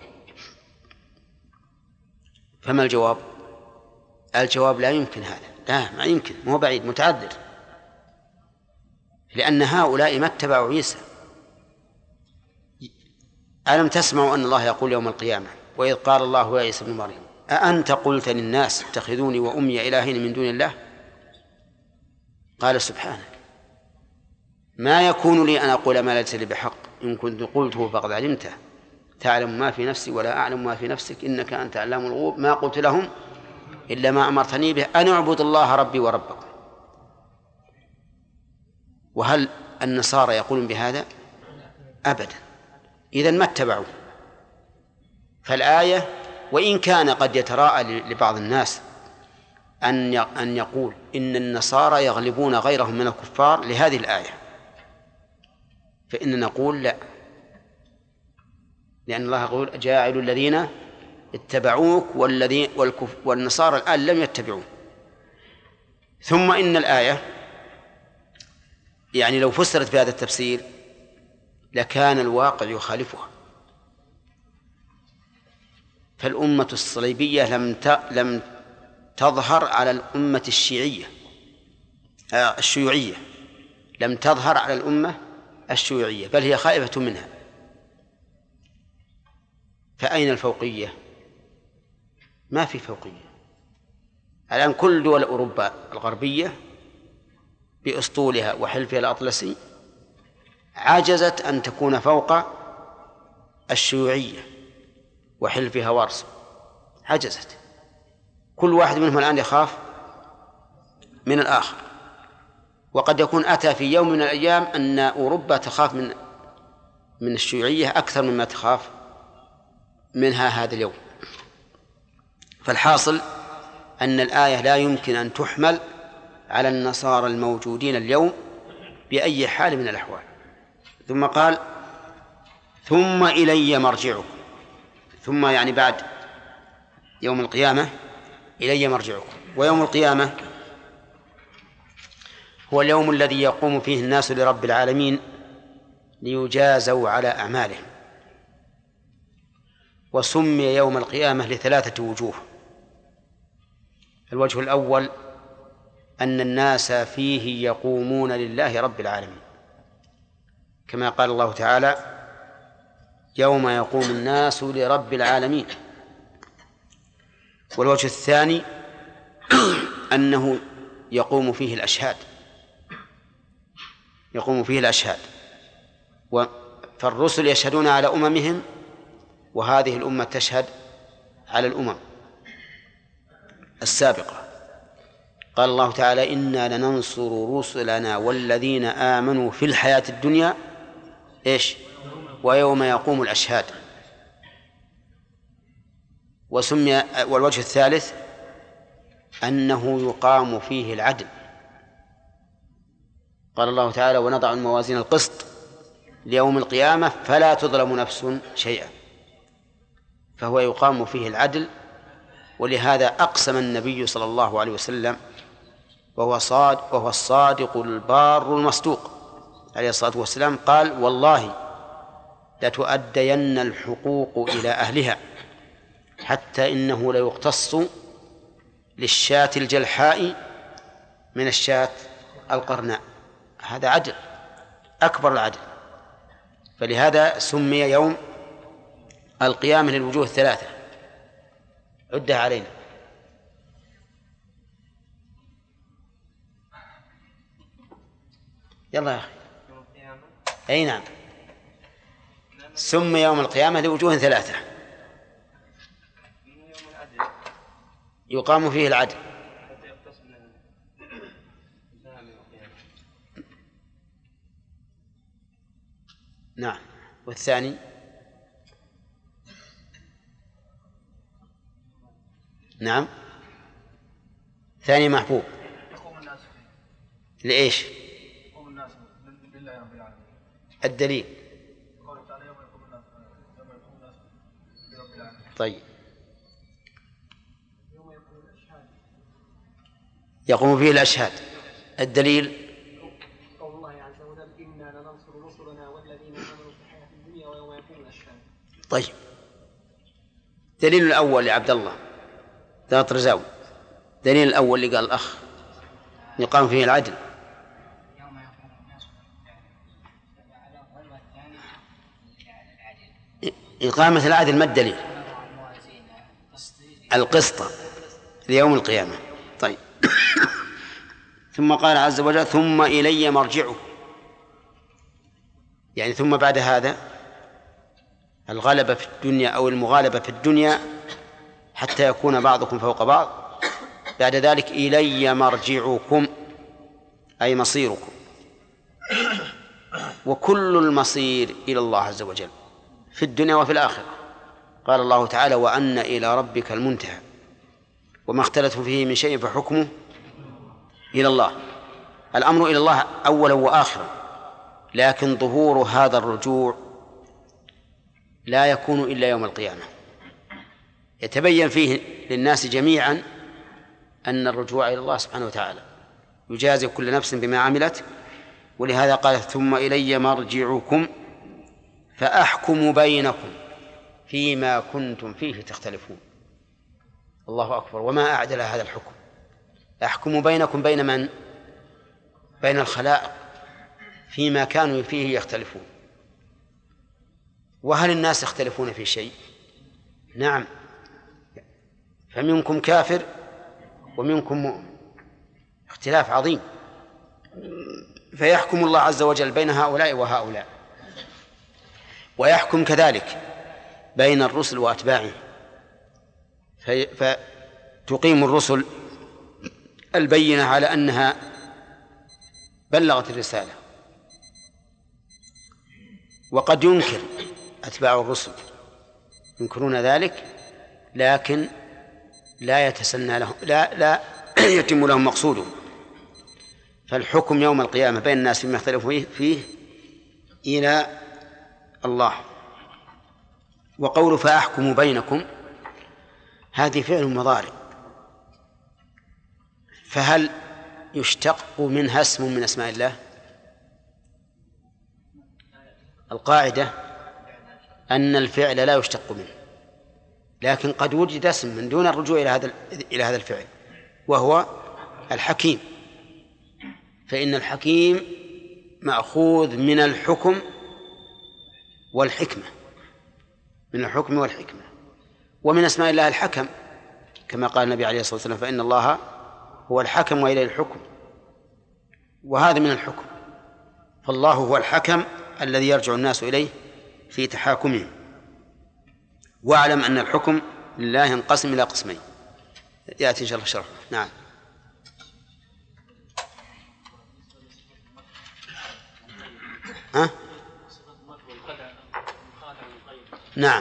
Speaker 1: فما الجواب؟ الجواب لا يمكن هذا، لا ما يمكن، مو بعيد، متعذر، لأن هؤلاء ما اتبعوا عيسى. ألم تسمعوا أن الله يقول يوم القيامة وإذ قال الله يا عيسى ابن مريم أأنت قلت للناس اتخذوني وأمي إلهين من دون الله؟ قال سبحانك ما يكون لي أن أقول ما ليس لي بحق، إن كنت قلته فقد علمته، تعلم ما في نفسي ولا أعلم ما في نفسك، إنك أنت علام الغيوب، ما قلت لهم إلا ما أمرتني به أن أعبد الله ربي وربكم. وهل النصارى يقولون بهذا؟ أبدا. إذن ما اتبعوا. فالآية وإن كان قد يتراءى لبعض الناس أن يقول إن النصارى يغلبون غيرهم من الكفار لهذه الآية، فإننا نقول لا، لأن الله يقول جاعل الذين اتبعوك والنصارى الآن لم يتبعوه. ثم إن الآية يعني لو فسرت بهذا التفسير لكان الواقع يخالفها. فالأمة الصليبية لم تظهر على الأمة الشيوعية، لم تظهر على الأمة الشيوعية، بل هي خائفة منها. فأين الفوقية؟ ما في فوقية. الآن كل دول أوروبا الغربية بأسطولها وحلفها الأطلسي عجزت أن تكون فوق الشيوعية وحلفها وارسو، عجزت. كل واحد منهم الآن يخاف من الآخر، وقد يكون أتى في يوم من الأيام أن أوروبا تخاف من الشيوعية أكثر مما تخاف منها هذا اليوم. فالحاصل أن الآية لا يمكن أن تحمل على النصارى الموجودين اليوم بأي حال من الأحوال. ثم قال ثم إلي مرجعكم، ثم يعني بعد يوم القيامة إلي مرجعكم. ويوم القيامة هو اليوم الذي يقوم فيه الناس لرب العالمين ليجازوا على أعمالهم. وسمي يوم القيامة لثلاثة وجوه. الوجه الأول أن الناس فيه يقومون لله رب العالمين، كما قال الله تعالى يوم يقوم الناس لرب العالمين. والوجه الثاني أنه يقوم فيه الأشهاد، يقوم فيه الأشهاد. فالرسل يشهدون على أممهم، وهذه الأمة تشهد على الأمم السابقة. قال الله تعالى إنا لننصر رسلنا والذين آمنوا في الحياة الدنيا ويوم يقوم الأشهاد. وسمي والوجه الثالث أنه يقام فيه العدل. قال الله تعالى ونضع الموازين القسط ليوم القيامة فلا تظلم نفس شيئا، فهو يقام فيه العدل. ولهذا أقسم النبي صلى الله عليه وسلم وهو الصادق البار المصدوق عليه الصلاة والسلام، قال والله لتؤدين الحقوق إلى أهلها حتى إنه ليقتص للشاة الجلحاء من الشاة القرناء. هذا عدل، أكبر العدل. فلهذا سمي يوم القيامة للوجوه الثلاثة. عدها علينا. يلا يا أخي. أي نعم، سمي يوم القيامة لوجوه ثلاثة يقام فيه العدل. نعم. والثاني نعم ثاني محبوب لإيش؟ الدليل. طيب يقوم فيه الأشهاد. الدليل
Speaker 7: قول الله عز وجل إنا لننصر رسلنا والذين آمنوا في الحياة الدنيا ويوم يقوم الأشهاد.
Speaker 1: طيب دليل الأول لعبد الله ذات رزاوي، دليل الأول اللي قال الأخ يقام فيه العدل. إقامة العدل ما الدليل؟ القسط ليوم القيامة. طيب ثم قال عز وجل ثم إلي مرجعه، يعني ثم بعد هذا الغلبة في الدنيا أو المغالبة في الدنيا حتى يكون بعضكم فوق بعض، بعد ذلك إلي مرجعكم أي مصيركم، وكل المصير إلى الله عز وجل في الدنيا وفي الآخرة. قال الله تعالى وأن إلى ربك المنتهى وما اختلفتم فيه من شيء فحكمه إلى الله. الأمر إلى الله أولا وآخرا، لكن ظهور هذا الرجوع لا يكون إلا يوم القيامة، يتبين فيه للناس جميعا أن الرجوع إلى الله سبحانه وتعالى يجازي كل نفس بما عملت. ولهذا قال ثم إلي مرجعكم فأحكم بينكم فيما كنتم فيه تختلفون. الله أكبر، وما أعدل هذا الحكم. أحكم بينكم بين من؟ بين الخلائق فيما كانوا فيه يختلفون. وهل الناس يختلفون في شيء؟ نعم، فمنكم كافر ومنكم مؤمن، اختلاف عظيم. فيحكم الله عز وجل بين هؤلاء وهؤلاء، ويحكم كذلك بين الرسل وأتباعهم، فتقيم الرسل البينة على أنها بلغت الرسالة، وقد ينكر أتباع الرسل ينكرون ذلك، لكن لا يتسنى لهم، لا يتم لهم مقصودهم. فالحكم يوم القيامة بين الناس فيما يختلفوا فيه إلى الله. وقول فأحكم بينكم هذه فعل مضارع، فهل يشتق منها اسم من أسماء الله؟ القاعدة أن الفعل لا يشتق منه، لكن قد وجد اسم من دون الرجوع إلى هذا الفعل، وهو الحكيم. فإن الحكيم مأخوذ من الحكم والحكمة، من الحكم والحكمة. ومن أسماء الله الحكم، كما قال النبي عليه الصلاة والسلام فإن الله هو الحكم وإليه الحكم، وهذا من الحكم. فالله هو الحكم الذي يرجع الناس إليه في تحاكمهم. واعلم أن الحكم لله ينقسم إلى قسمين، يأتي إن شاء الله شرحه. نعم. نعم.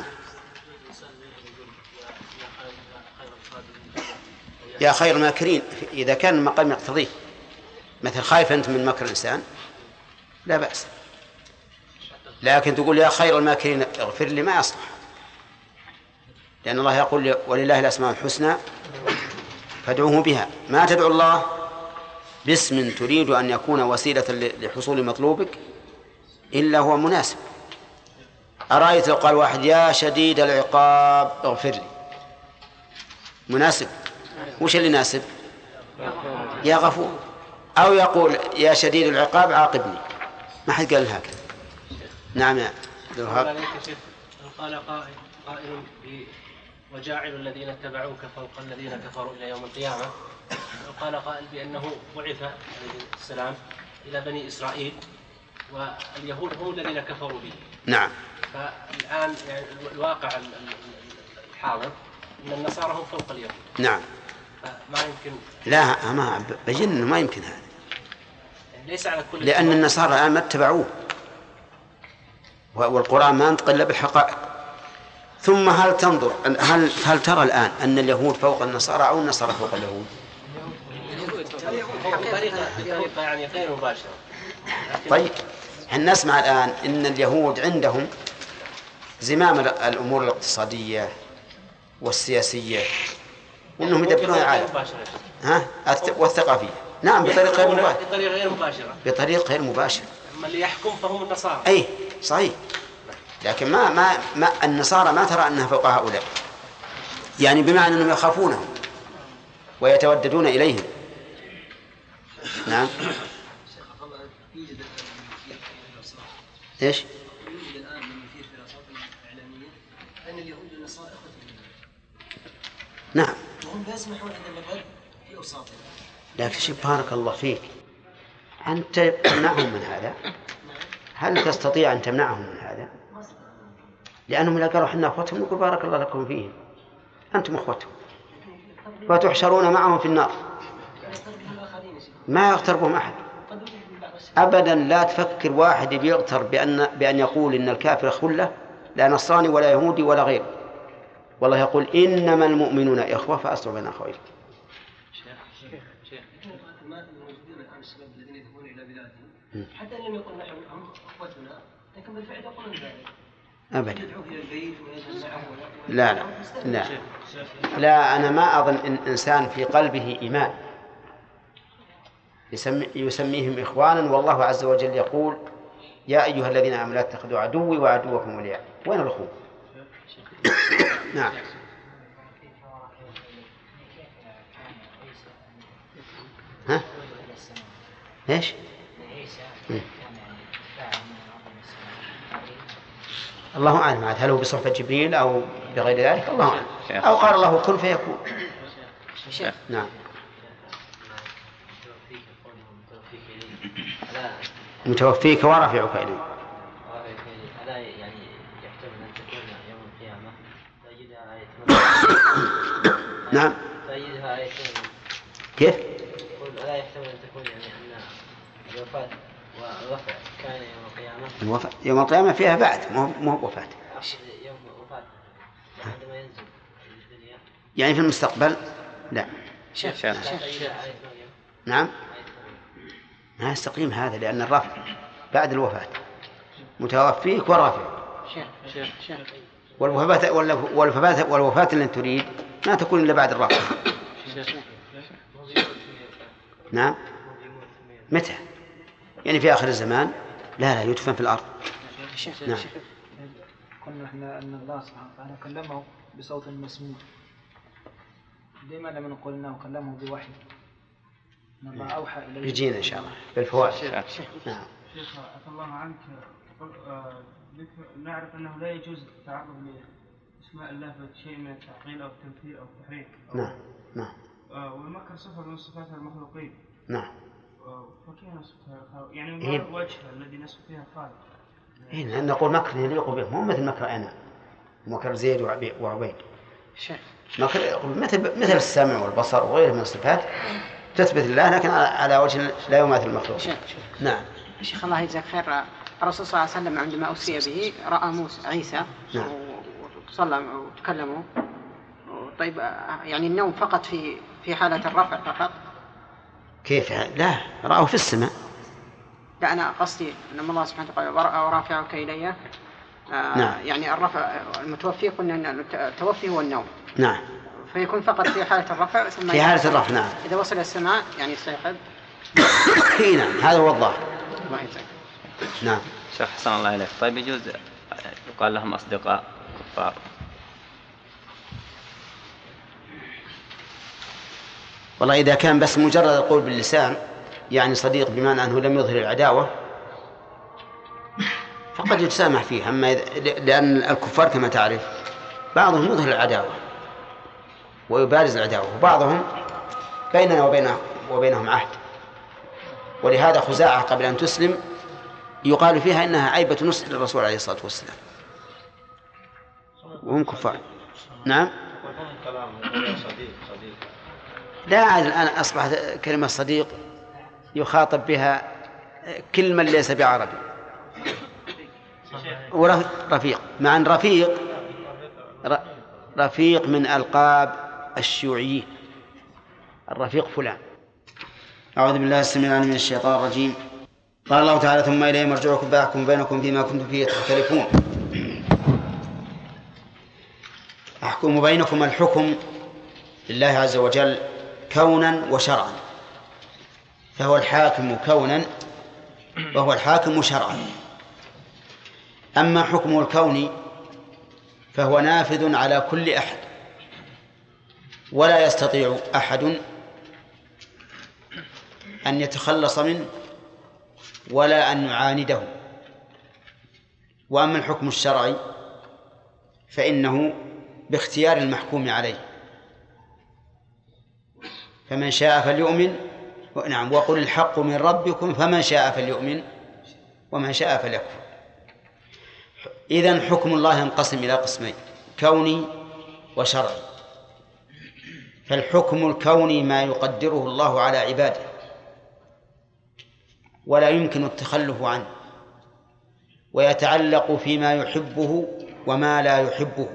Speaker 1: يا خير الماكرين إذا كان المقام يقتضيه، مثل خايف أنت من مكر الإنسان لا بأس، لكن تقول يا خير الماكرين اغفر لي ما يصلح، لأن الله يقول ولله الأسماء الحسنى فادعوه بها. ما تدعو الله باسم تريد أن يكون وسيلة لحصول مطلوبك إلا هو مناسب. أرأيت لو قال واحد يا شديد العقاب اغفر لي، مناسب؟ وش اللي يناسب؟ يا غفور. أو يقول يا شديد العقاب عاقبني، ما حد قال هكذا. نعم يا
Speaker 5: قال قائل وجاعل الذين اتبعوك فوق الذين كفروا إلى يوم القيامة. وقال قائل بأنه بعث عليه السلام إلى بني إسرائيل واليهود هم الذين كفروا به.
Speaker 1: نعم.
Speaker 5: فالآن يعني الواقع الحاضر أن النصارى هم فوق اليهود.
Speaker 1: نعم.
Speaker 5: فما يمكن.
Speaker 1: لا ما بين إنه ما يمكن هذا،
Speaker 5: يعني ليس على كل،
Speaker 1: لأن النصارى الآن ما اتبعوه، والقرآن ما ينطق إلا بالحقائق. ثم هل تنظر هل ترى الآن أن اليهود فوق النصارى أو النصارى فوق اليهود؟
Speaker 5: بطريقة يعني غير مباشرة.
Speaker 1: طيب احنا نسمع الآن إن اليهود عندهم زمام الأمور الاقتصادية والسياسية وأنهم يدبرون العالم والثقافية. نعم بطريقة غير مباشرة. بطريقة غير مباشرة.
Speaker 5: أما اللي يحكم فهم النصارى.
Speaker 1: أي صحيح. لكن ما النصارى ما ترى أنها فوق هؤلاء، يعني بمعنى أنهم يخافونهم ويتوددون إليهم. نعم. إيش؟
Speaker 7: يوجد الآن من يثير فراسات إعلامية أن اليهود والنصارى إخوة بالله.
Speaker 1: نعم.
Speaker 7: وهم لا يسمحون أن الغد في أوساطهم.
Speaker 1: لكن شوف بارك الله فيك، أنت تمنعهم من هذا؟ هل تستطيع أن تمنعهم من هذا؟ لأنهم إذا قالوا حنا أخوتهم نقول بارك الله لكم فيهم، أنتم أخوتهم وتحشرون معهم في النار. ما يغتربهم أحد أبدا. لا تفكر واحد بيغتر بأن يقول إن الكافر خلة، لا نصراني ولا يهودي ولا غير. والله يقول إنما المؤمنون إخوة فأصلحوا بين أخويكم.
Speaker 7: حتى لم يقل نحن أخوتنا لكن بالفعل يقولون ذلك.
Speaker 1: أبدا.
Speaker 7: يدعو إلى البيت ويجلس معه.
Speaker 1: لا أنا ما أظن إن إنسان في قلبه إيمان يسميهم إخوانا، والله عز وجل يقول يا أيها الذين آمنوا لا تتخذوا عدوي وعدوكم أولياء. وين الأخوة؟ نعم. ها؟ إيش؟ الله أعلم هل هو بصحبة جبريل أو بغير ذلك، الله أعلم. أو قال الله كن فيكون. نعم. متوفيك ورافعك إليه.
Speaker 4: ألا يعني يحتمل أن تكون يوم القيامة تجدها آية
Speaker 1: نعم.
Speaker 4: تجدها آيتين.
Speaker 1: كيف؟
Speaker 4: ألا يحتمل أن تكون يعني أن الوفاة والرفع كان يوم القيامة.
Speaker 1: يوم القيامة فيها بعد مو وفاة.
Speaker 4: يوم وفاة عندما ينزل الدنيا.
Speaker 1: يعني في المستقبل؟ لا. نعم. ما يستقيم هذا لأن الرفع بعد الوفاة. متوفيك ورافعك. والوفاة اللي تريد ما تكون إلا بعد الرفع. نعم. متى؟ يعني في آخر الزمان؟ لا يدفن في الأرض. نعم.
Speaker 8: قلنا احنا أن الله سبحانه وتعالى كلمه بصوت مسموع. لما لم نقول أنه كلمه بوحي؟ أن الله أوحى إليه.
Speaker 1: يجينا إن شاء الله بالفوائد. نعم.
Speaker 9: شيخ عفى الله عنك، نعرف أنه لا يجوز التعرض لأسماء الله بشيء من التعطيل أو التمثيل أو التحريف.
Speaker 1: نعم.
Speaker 9: والمكر صفة من صفات المخلوقين.
Speaker 1: نعم.
Speaker 9: فكيف نصفها؟ يعني وجه الذي نصف فيها الخالق.
Speaker 1: نقول مكر يليق به، مو مثل مكر أنا ومكر زيد وعبيد. مكر مثل السمع والبصر وغيره من الصفات تثبت الله، لكن على وجه لا يماثل المخلوق. نعم.
Speaker 10: شيخ الله يجزاك خير. الرسول صلى الله عليه وسلم عندما أسري به رأى موسى عيسى وصلى وتكلموا. طيب يعني النوم فقط في حالة الرفع فقط؟
Speaker 1: كيف؟ لا، رأوا في السماء.
Speaker 10: لا أنا قصدي أن الله سبحانه وتعالى ورافعك إليه.
Speaker 1: نعم.
Speaker 10: يعني الرفع المتوفي قلنا أن التوفي هو النوم.
Speaker 1: نعم.
Speaker 10: فيكون فقط في حالة الرفع ثم
Speaker 1: في حالة الرفع. نعم.
Speaker 10: إذا وصل السماء يعني يستيقظ.
Speaker 1: نعم هذا هو الظاهر.
Speaker 10: الله يجزاك.
Speaker 1: نعم.
Speaker 11: شيخ حسن الله إليك. طيب يجوز يقال لهم أصدقاء كفار؟
Speaker 1: والله إذا كان بس مجرد القول باللسان يعني صديق بمعنى أنه لم يظهر العداوة فقد يتسامح فيه. أما لأن الكفار كما تعرف بعضهم يظهر العداوة ويبارز العداوة، وبعضهم بيننا وبينهم عهد. ولهذا خزاعة قبل أن تسلم يقال فيها إنها عيبة نصح للرسول عليه الصلاة والسلام وهم كفار. نعم. لا عاد الآن أصبحت كلمة صديق يخاطب بها كل من ليس بعربي. ورفيق مع أن رفيق من ألقاب الشيوعيين. الرفيق فلان أعوذ بالله السميع العليم من الشيطان الرجيم. قال الله تعالى: ثم إليه مرجعكم فأحكم بينكم فيما كنتم فيه تختلفون. أحكم بينكم، الحكم لله عز وجل كونا وشرعا، فهو الحاكم كونا وهو الحاكم شرعا. أما حكمه الكوني فهو نافذ على كل أحد، ولا يستطيع أحد أن يتخلص منه ولا أن يعانده. وأما الحكم الشرعي فإنه باختيار المحكوم عليه، فمن شاء فليؤمن، نعم، وقل الحق من ربكم فمن شاء فليؤمن ومن شاء فليكفر. إذن حكم الله ينقسم إلى قسمين: كوني وشرعي. فالحكم الكوني ما يقدره الله على عباده ولا يمكن التخلف عنه، ويتعلق فيما يحبه وما لا يحبه،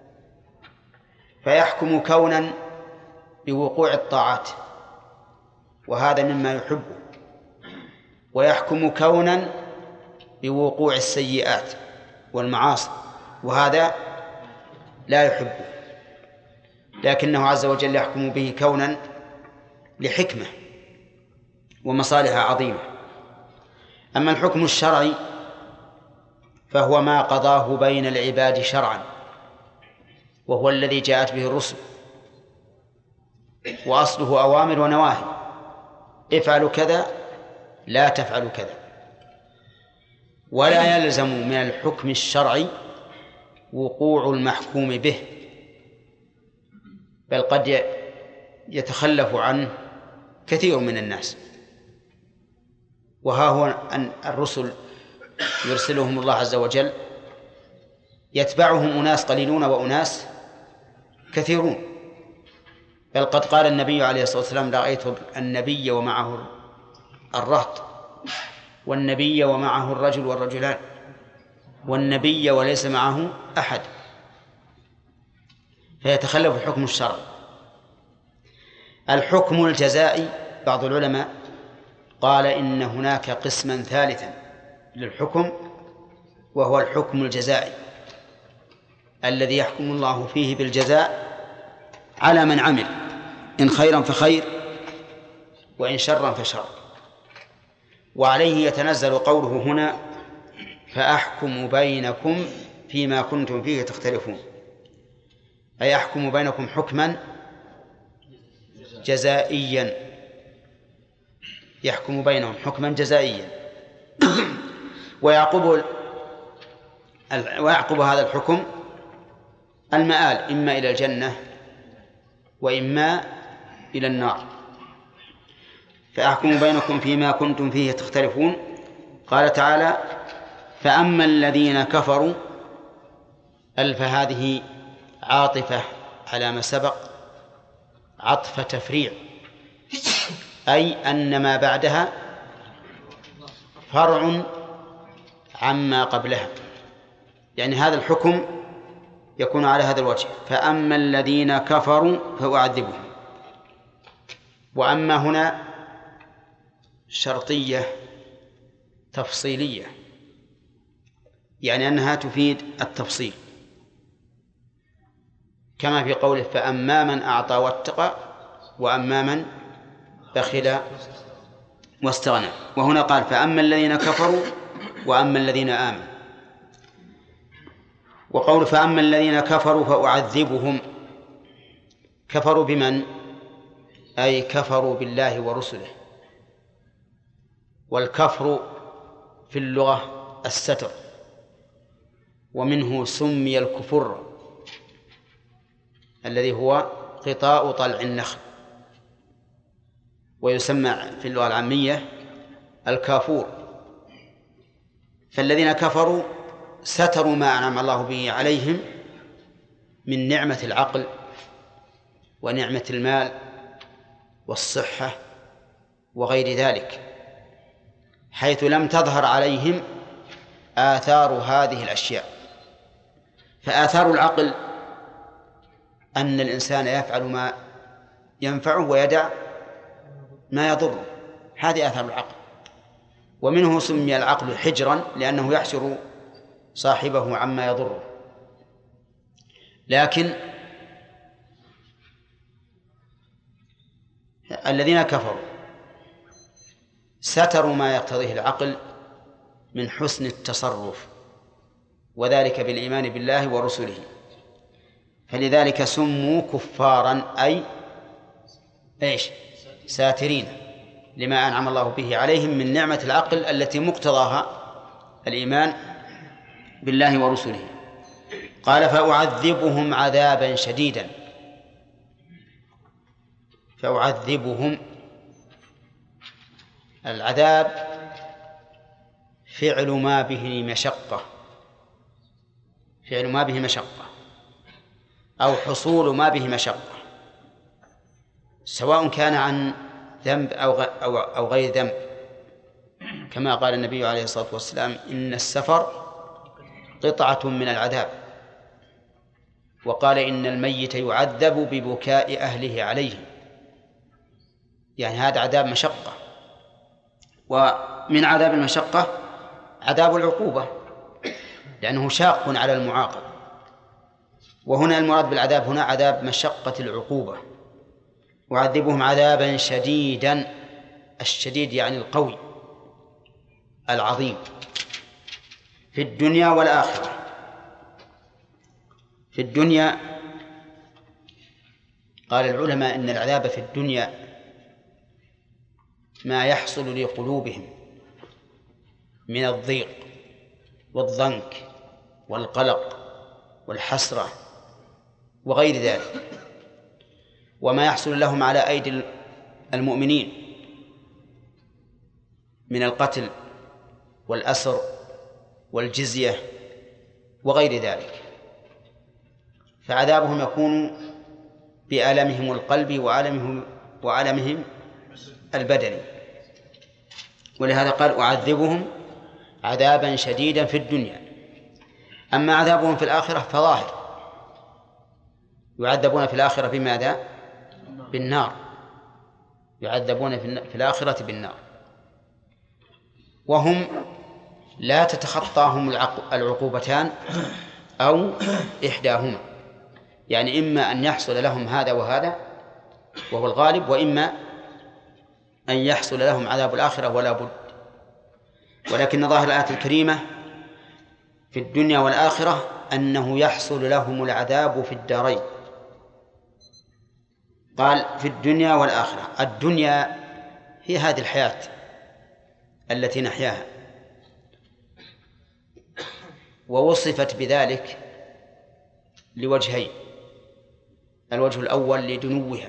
Speaker 1: فيحكم كونا بوقوع الطاعات وهذا مما يحبه، ويحكم كونا بوقوع السيئات والمعاصي وهذا لا يحبه، لكنه عز وجل يحكم به كونا لحكمة ومصالح عظيمة. أما الحكم الشرعي فهو ما قضاه بين العباد شرعا، وهو الذي جاءت به الرسل، وأصله أوامر ونواهي: افعلوا كذا، لا تفعلوا كذا. ولا يلزم من الحكم الشرعي وقوع المحكوم به، بل قد يتخلف عنه كثير من الناس. وها هو أن الرسل يرسلهم الله عز وجل يتبعهم أناس قليلون وأناس كثيرون، بل قد قال النبي عليه الصلاة والسلام: رأيت النبي ومعه الرهط، والنبي ومعه الرجل والرجلان، والنبي وليس معه أحد. فيتخلف الحكم الشرعي. الحكم الجزائي، بعض العلماء قال إن هناك قسما ثالثا للحكم، وهو الحكم الجزائي الذي يحكم الله فيه بالجزاء على من عمل، إن خيرا فخير وإن شرا فشر. وعليه يتنزل قوله هنا: فأحكم بينكم فيما كنتم فيه تختلفون، أي أحكم بينكم حكما جزائيا، يحكم بينهم حكما جزائيا. ويعقب هذا الحكم المآل، إما إلى الجنة وإما إلى النار. فأحكم بينكم فيما كنتم فيه تختلفون. قال تعالى: فأما الذين كفروا، ألف هذه عاطفة على ما سبق، عطف تفريع، أي أن ما بعدها فرع عما قبلها، يعني هذا الحكم يكون على هذا الوجه: فأما الذين كفروا فأعذبهم. وأما هنا شرطية تفصيلية، يعني أنها تفيد التفصيل، كما في قوله: فأما من أعطى واتقى وأما من بخل واستغنى. وهنا قال: فأما الذين كفروا وأما الذين آمنوا. وقول فأما الذين كفروا فأعذبهم، كفروا بمن؟ أي كفروا بالله ورسله. والكفر في اللغة الستر، ومنه سمي الكفر الذي هو قطاع طلع النخل، ويسمى في اللغة العامية الكافور. فالذين كفروا ستروا ما أنعم الله به عليهم من نعمة العقل ونعمة المال والصحة وغير ذلك، حيث لم تظهر عليهم آثار هذه الأشياء. فآثار العقل أن الإنسان يفعل ما ينفعه ويدع ما يضره، هذه آثار العقل. ومنه سمي العقل حجرا لأنه يحجر صاحبه عما يضره. لكن الذين كفروا ستروا ما يقتضيه العقل من حسن التصرف، وذلك بالإيمان بالله ورسله، فلذلك سموا كفارا أي إيش؟ ساترين لما أنعم الله به عليهم من نعمة العقل التي مقتضاها الإيمان بالله ورسله. قال فأعذبهم عذابا شديدا. فأعذبهم، العذاب فعل ما به مشقة، فعل ما به مشقة أو حصول ما به مشقة، سواء كان عن ذنب أو غير ذنب، كما قال النبي عليه الصلاة والسلام إن السفر قطعة من العذاب، وقال إن الميت يعذب ببكاء أهله عليه، يعني هذا عذاب مشقة. ومن عذاب المشقة عذاب العقوبة لأنه شاق على المعاقب، وهنا المراد بالعذاب هنا عذاب مشقة العقوبة. وعذبهم عذابا شديدا، الشديد يعني القوي العظيم، في الدنيا والآخرة. في الدنيا قال العلماء إن العذاب في الدنيا ما يحصل لقلوبهم من الضيق والضنك والقلق والحسرة وغير ذلك، وما يحصل لهم على أيدي المؤمنين من القتل والأسر والجزية وغير ذلك. فعذابهم يكون بألمهم القلبي وألمهم البدني، ولهذا قال أعذبهم عذابا شديدا في الدنيا. أما عذابهم في الآخرة فظاهر، يعذبون في الآخرة بماذا؟ بالنار، يعذبون في الآخرة بالنار، وهم لا تتخطاهم العقوبتان أو إحداهما، يعني إما أن يحصل لهم هذا وهذا وهو الغالب، وإما أن يحصل لهم عذاب الآخرة ولا بد. ولكن ظاهر الآية الكريمة في الدنيا والآخرة أنه يحصل لهم العذاب في الدارين. قال في الدنيا والآخرة، الدنيا هي هذه الحياة التي نحياها، ووصفت بذلك لوجهين: الوجه الأول لدنوها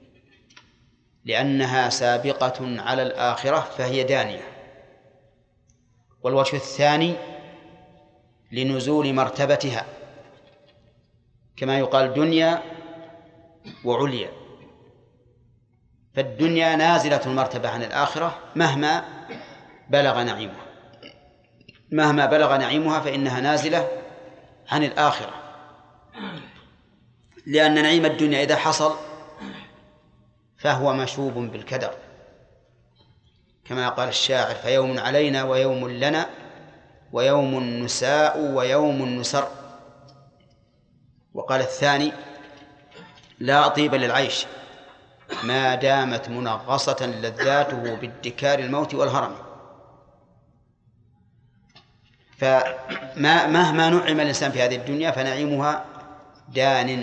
Speaker 1: لأنها سابقة على الآخرة فهي دانية، والوجه الثاني لنزول مرتبتها، كما يقال دنيا وعليا، فالدنيا نازلة المرتبة عن الآخرة مهما بلغ نعيمها، مهما بلغ نعيمها فإنها نازلة عن الآخرة، لأن نعيم الدنيا إذا حصل فهو مشوب بالكدر، كما قال الشاعر: فيوم علينا ويوم لنا ويوم نساء ويوم نسر. وقال الثاني: لا طيب للعيش ما دامت منغصة لذاته بادكار الموت والهرم. فمهما نعم الإنسان في هذه الدنيا فنعيمها دان،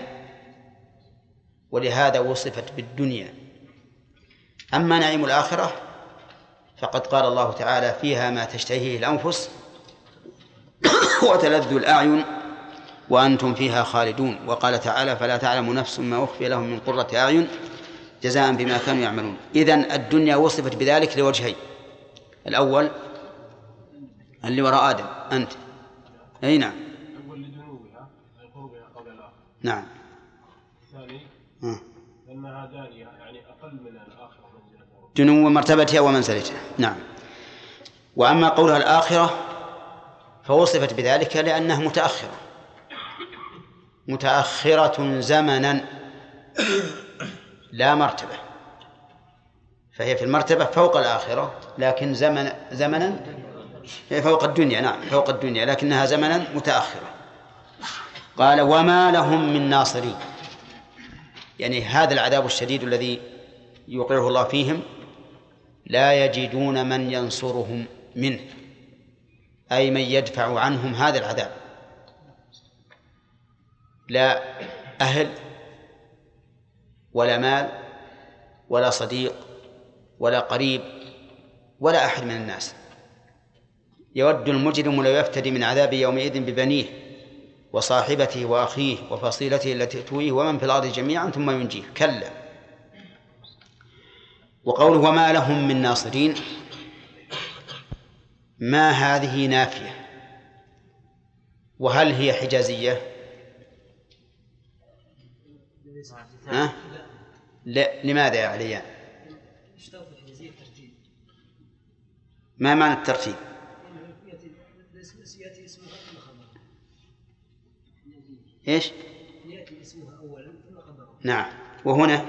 Speaker 1: ولهذا وصفت بالدنيا. أما نعيم الآخرة فقد قال الله تعالى: فيها ما تشتهيه الأنفس وتلذ الأعين وأنتم فيها خالدون. وقال تعالى: فلا تعلم نفس ما أخفي لهم من قرة أعين جزاء بما كانوا يعملون. إذن الدنيا وصفت بذلك لوجهين: الأول اللي وراء آدم أنت، أي نعم، نعم.
Speaker 12: الثاني أنها دانية، يعني أقل من الآخرة منزلة،
Speaker 1: دنو مرتبتها ومنزلتها، نعم. وأما قولها الآخرة فوصفت بذلك لأنها متأخرة زمنا لا مرتبة، فهي في المرتبة فوق الآخرة، لكن زمنا فوق الدنيا، نعم فوق الدنيا، لكنها زمنا متأخرة. قال وما لهم من ناصرين، يعني هذا العذاب الشديد الذي يوقعه الله فيهم لا يجدون من ينصرهم منه، أي من يدفع عنهم هذا العذاب، لا أهل ولا مال ولا صديق ولا قريب ولا أحد من الناس. يود المجرم لو يفتدي من عذاب يومئذ ببنيه وصاحبته وأخيه وفصيلته التي تؤويه ومن في الأرض جميعا ثم ينجيه، كلا. وقوله وما لهم من ناصرين، ما هذه نافية، وهل هي حجازية؟ لا. لماذا يا عليان؟ ما معنى الترتيب؟ ايش؟ يأتي اسمها أولا ثم خبرها. نعم، وهنا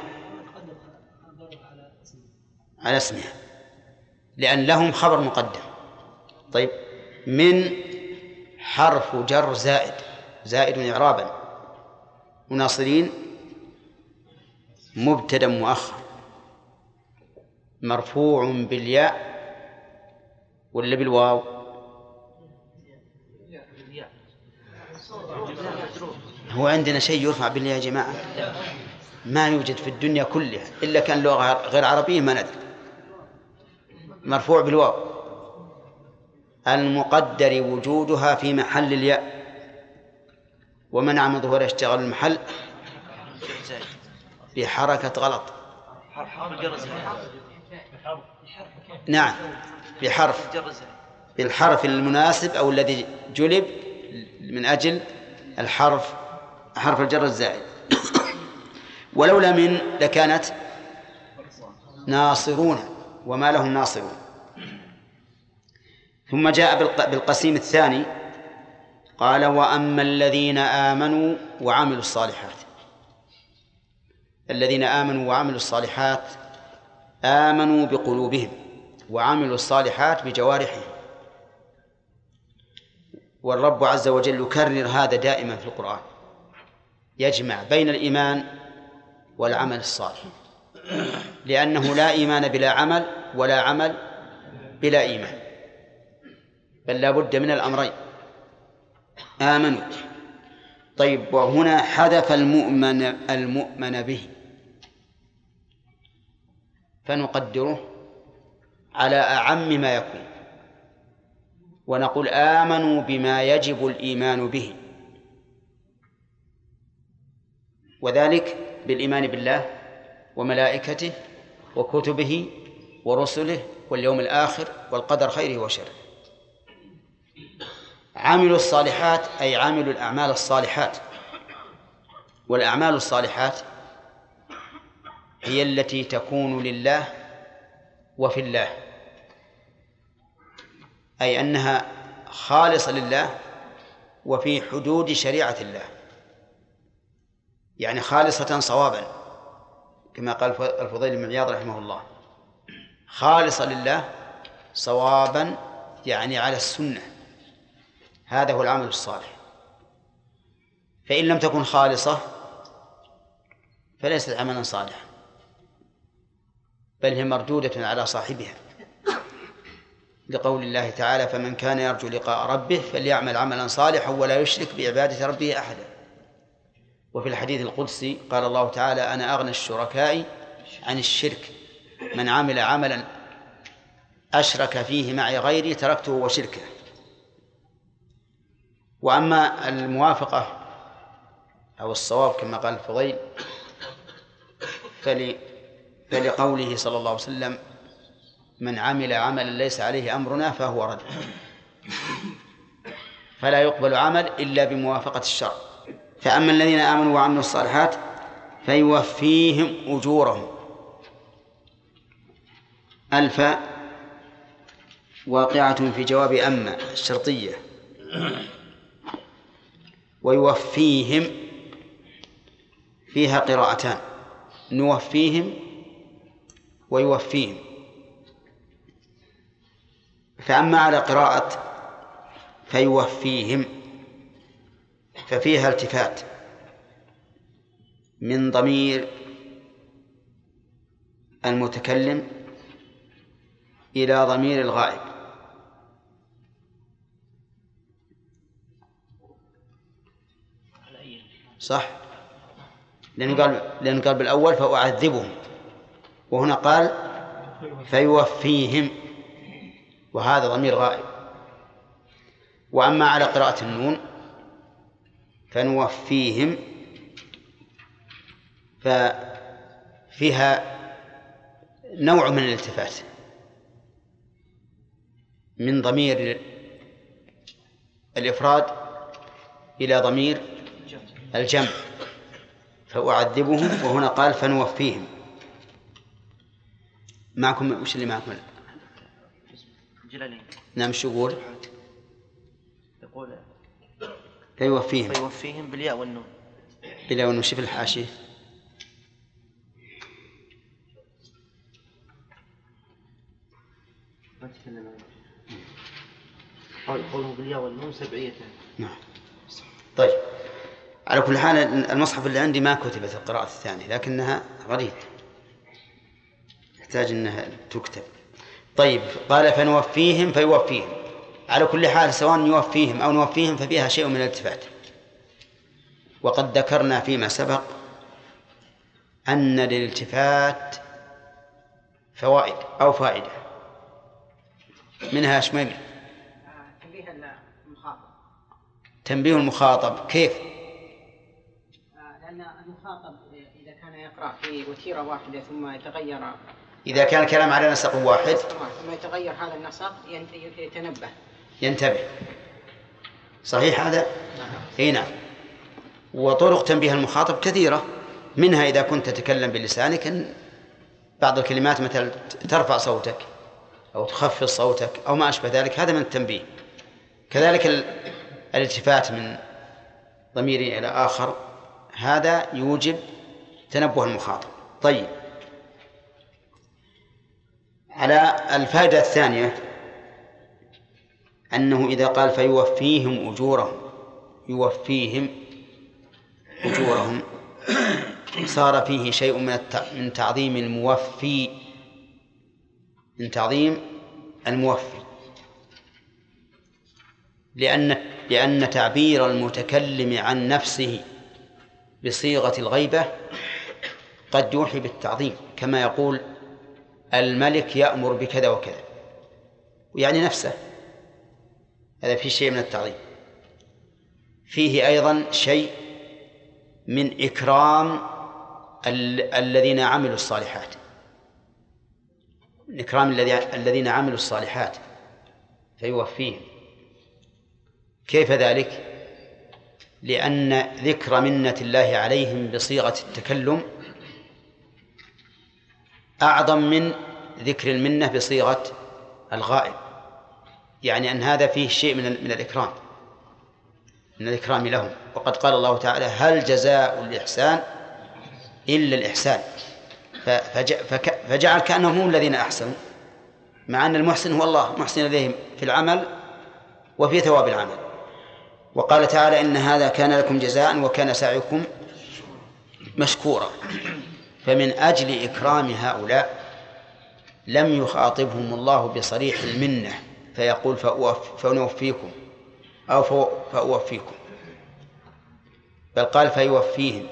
Speaker 1: على اسمها لأن لهم خبر مقدم. طيب، من حرف جر زائد إعرابا، وناصرين مبتدأ مؤخر مرفوع بالياء ولا بالواو؟ هو عندنا شيء يرفع بالياء يا جماعة؟ ما يوجد في الدنيا كلها إلا كان لغة غير عربية ما ندري. مرفوع بالواو المقدر وجودها في محل الياء، ومنع من ظهور اشتغال المحل بحركة غلط. نعم، بالحرف المناسب أو الذي جلب من أجل حرف الجر الزائد. ولولا من لكانت ناصرون، وما لهم ناصرون. ثم جاء بالقسيم الثاني قال وأما الذين آمنوا وعملوا الصالحات. الذين آمنوا وعملوا الصالحات آمنوا بقلوبهم وعملوا الصالحات بجوارحهم، والرب عز وجل يكرر هذا دائما في القرآن، يجمع بين الإيمان والعمل الصالح، لأنه لا إيمان بلا عمل ولا عمل بلا إيمان، بل لا بد من الأمرين. آمنوا. طيب، وهنا حذف المؤمن به، فنقدره على أعم ما يكون، ونقول آمنوا بما يجب الإيمان به، وذلك بالإيمان بالله وملائكته وكتبه ورسله واليوم الآخر والقدر خيره وشره. عملوا الصالحات أي عملوا الأعمال الصالحات، والأعمال الصالحات هي التي تكون لله وفي الله، أي أنها خالصة لله وفي حدود شريعة الله، يعني خالصة صوابا، كما قال الفضيل بن عياض رحمه الله، خالصة لله صوابا يعني على السنة. هذا هو العمل الصالح. فإن لم تكن خالصة فليست عملا صالحا، بل هي مردودة على صاحبها، لقول الله تعالى فمن كان يرجو لقاء ربه فليعمل عملا صالحا ولا يشرك بعبادة ربه أحدا. وفي الحديث القدسي قال الله تعالى أنا أغنى الشركاء عن الشرك، من عمل عملا أشرك فيه معي غيري تركته وشركه. وأما الموافقة أو الصواب كما قال الفضيل فلقوله صلى الله عليه وسلم من عمل عملا ليس عليه أمرنا فهو رد، فلا يقبل عمل إلا بموافقة الشرع. فأما الذين آمنوا وعملوا الصالحات فيوفيهم أجورهم. الفاء واقعة في جواب أما الشرطية، ويوفيهم فيها قراءتان، نوفيهم ويوفيهم. فأما على قراءة فيوفيهم ففيها التفات من ضمير المتكلم إلى ضمير الغائب، صح؟ لأنه قال بالأول فأعذبهم، وهنا قال فيوفيهم، وهذا ضمير غائب. وأما على قراءة النون فنوفيهم ففيها نوع من الالتفات من ضمير الإفراد إلى ضمير الجمع، فأعذبهم، وهنا قال فنوفيهم. معكم وش اللي معكم؟
Speaker 3: جلالين.
Speaker 1: نعم. شو يقول؟
Speaker 3: يقول
Speaker 1: فيوفيهم
Speaker 3: بالياء والنون.
Speaker 1: بالياء والنون. شوف الحاشية.
Speaker 3: قوله بالياء والنون سبعية.
Speaker 1: نعم. طيب، على كل حال المصحف اللي عندي ما كتبت القراءة الثانية، لكنها غريب يحتاج أنها تكتب. طيب، قال فنوفيهم فيوفيهم. على كل حال سواء يوفيهم أو نوفيهم ففيها شيء من الالتفات. وقد ذكرنا فيما سبق أن للالتفات فوائد أو فائدة، منها شمال تنبيه المخاطب. كيف؟
Speaker 10: لأن المخاطب إذا كان يقرأ في وتيرة واحدة ثم يتغير،
Speaker 1: إذا كان الكلام على نسق واحد
Speaker 10: ثم يتغير هذا النسق
Speaker 1: ينتبه. صحيح هذا؟ اي نعم. وطرق تنبيه المخاطب كثيرة، منها إذا كنت تتكلم بلسانك إن بعض الكلمات مثل ترفع صوتك أو تخفض صوتك أو ما أشبه ذلك، هذا من التنبيه. كذلك الالتفات من ضمير إلى آخر، هذا يوجب تنبه المخاطب. طيب، على الفائدة الثانية أنه إذا قال فيوفيهم أجورهم صار فيه شيء من تعظيم الموفي، من تعظيم الموفي، لأن تعبير المتكلم عن نفسه بصيغة الغيبة قد يوحي بالتعظيم، كما يقول الملك يأمر بكذا وكذا، يعني نفسه، هذا فيه شيء من التعظيم. فيه أيضا شيء من إكرام الذين عملوا الصالحات، من إكرام الذين عملوا الصالحات فيوفيهم. كيف ذلك؟ لأن ذكر منة الله عليهم بصيغة التكلم أعظم من ذكر المنة بصيغة الغائب، يعني أن هذا فيه شيء من الإكرام، من الإكرام لهم. وقد قال الله تعالى هل جزاء الإحسان إلا الإحسان، فجعل كأنهم هم الذين أحسنوا، مع أن المحسن هو الله محسن إليهم في العمل وفي ثواب العمل. وقال تعالى إن هذا كان لكم جزاء وكان سعيكم مشكورا. فمن أجل إكرام هؤلاء لم يخاطبهم الله بصريح المنة فيقول فنوفيكم أو فأوفيكم، بل قال فيوفيهم.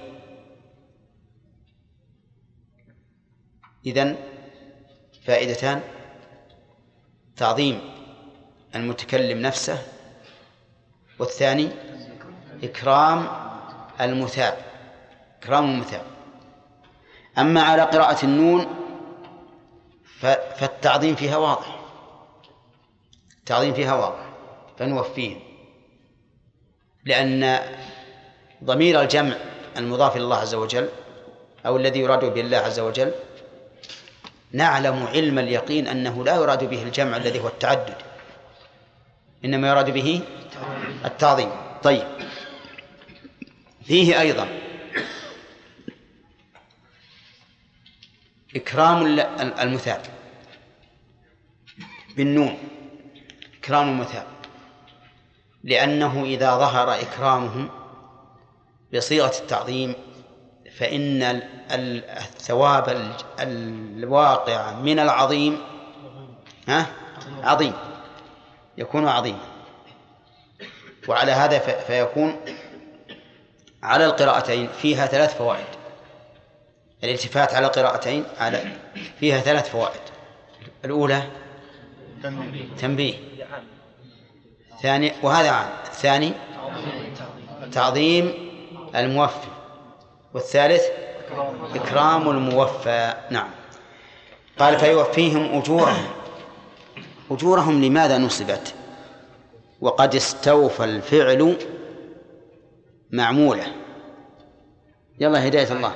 Speaker 1: إذن فائدتان: تعظيم المتكلم نفسه، والثاني إكرام المثاب، إكرام المثاب. أما على قراءة النون فالتعظيم فيها واضح، التعظيم فيها واضح، فنوفيهم، لأن ضمير الجمع المضاف إلى الله عز وجل أو الذي يراد به الله عز وجل نعلم علم اليقين أنه لا يراد به الجمع الذي هو التعدد، إنما يراد به التعظيم. طيب، فيه أيضا إكرام المثاب بالنون، إكرام المثاب، لأنه إذا ظهر إكرامهم بصيغة التعظيم فإن الثواب الواقع من العظيم عظيم، يكون عظيما. وعلى هذا فيكون على القراءتين فيها 3 فوائد. الالتفات على قراءتين فيها 3 فوائد. الأولى تنبيه، ثاني وهذا عام، الثاني تعظيم الموفي، والثالث إكرام الموفى. نعم. قال فيوفيهم أجورهم لماذا نصبت وقد استوفى الفعل معمولة؟ يلا هداية الله.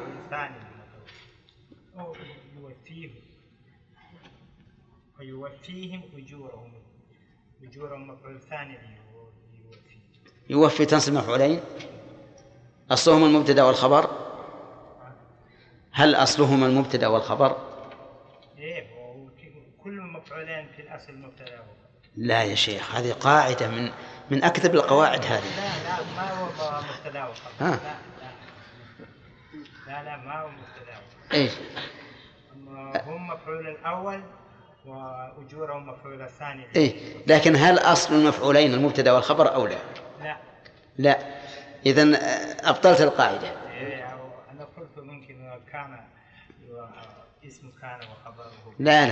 Speaker 13: ويوفيهم أجورهم مفعول ثاني.
Speaker 1: يوفي تنصب مفعولين، أصلهما المبتدأ والخبر. هل أصلهما المبتدأ والخبر؟
Speaker 13: إيه، كل مفعولين في الأصل مبتدأ.
Speaker 1: لا يا شيخ، هذه قاعدة من أكثر القواعد هذه.
Speaker 13: لا ما هو مبتدأ وخبر. لا ما هو مبتدأ.
Speaker 1: إيش؟
Speaker 13: هم مفعول الأول وأجورهم مفعول الثاني.
Speaker 1: إيه، لكن هل أصل المفعولين المبتدأ والخبر أو لا؟ لا. إذن أبطلت القاعدة.
Speaker 13: أنا قلت ممكن كان اسم كان وخبره.
Speaker 1: لا.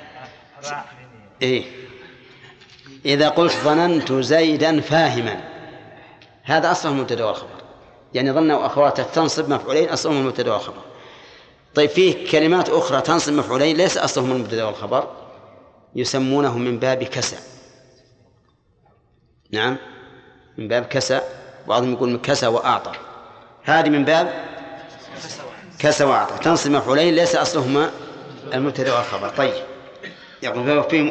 Speaker 1: إيه، إذا قلت ظننت زيدا فاهما، هذا أصله المبتدأ والخبر، يعني ظن وأخواته تنصب مفعولين أصلهم المبتدأ والخبر. طيب فيه كلمات أخرى تنصب مفعولين ليس أصلهم المبتدأ والخبر، يسمونه من باب كسى. نعم، من باب كسى، بعضهم يقول من كسى وأعطى، هذه من باب كسى وأعطى، تنصب مفعولين ليس أصلهما المبتدأ والخبر. طيب، يقول فيهم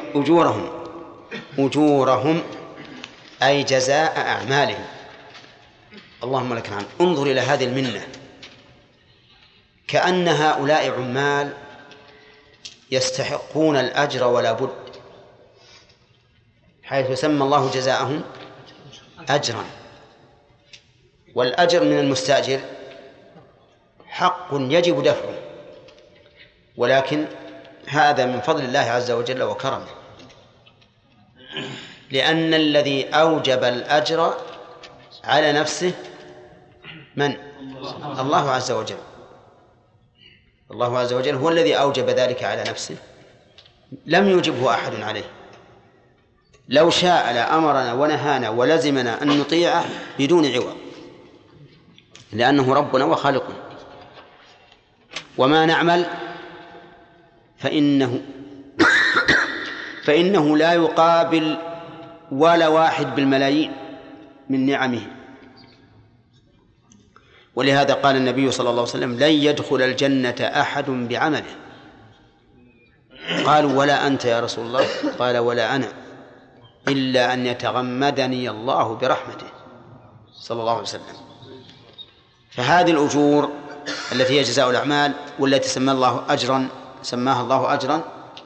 Speaker 1: أجورهم أي جزاء أعمالهم. اللهم لك الحمد. انظر إلى هذه المنة، كأن هؤلاء عمال يستحقون الأجر ولا بد، حيث سمى الله جزاءهم أجرا، والأجر من المستأجر حق يجب دفعه، ولكن هذا من فضل الله عز وجل وكرمه، لأن الذي أوجب الأجر على نفسه من؟ الله عز وجل. الله عز وجل هو الذي أوجب ذلك على نفسه، لم يوجبه أحد عليه. لو شاء لأمرنا ونهانا ولزمنا أن نطيعه بدون عوض، لأنه ربنا وخالقنا. وما نعمل فإنه لا يقابل ولا واحد بالملايين من نعمه. ولهذا قال النبي صلى الله عليه وسلم: لن يدخل الجنة أحد بعمله. قالوا: ولا أنت يا رسول الله؟ قال: ولا أنا، إلا أن يتغمدني الله برحمته، صلى الله عليه وسلم. فهذه الأجور التي هي جزاء الأعمال والتي سماها الله أجرا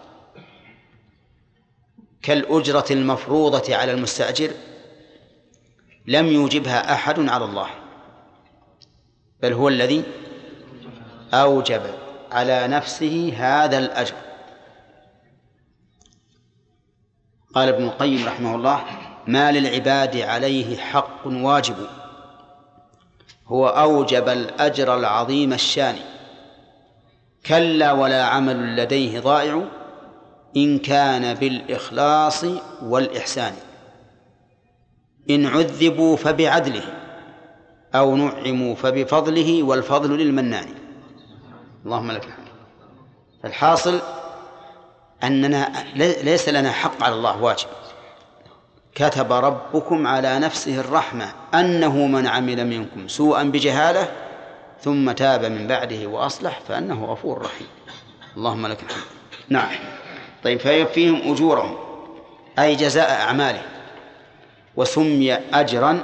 Speaker 1: كالأجرة المفروضة على المستأجر، لم يوجبها أحد على الله، بل هو الذي أوجب على نفسه هذا الأجر. قال ابن القيم رحمه الله: ما للعباد عليه حق واجب، هو أوجب الأجر العظيم الشان، كلا ولا عمل لديه ضائع، إن كان بالإخلاص والإحسان، إن عذبوا فبعدله، أو نعموا فبفضله، والفضل للمنان. اللهم لك الحمد. فالحاصل أننا ليس لنا حق على الله واجب. كتب ربكم على نفسه الرحمة أنه من عمل منكم سوءا بجهالة ثم تاب من بعده وأصلح فأنه غفور رحيم. اللهم لك الحمد. نعم. طيب، فيوفيهم أجورهم أي جزاء أعماله، وسمي أجرا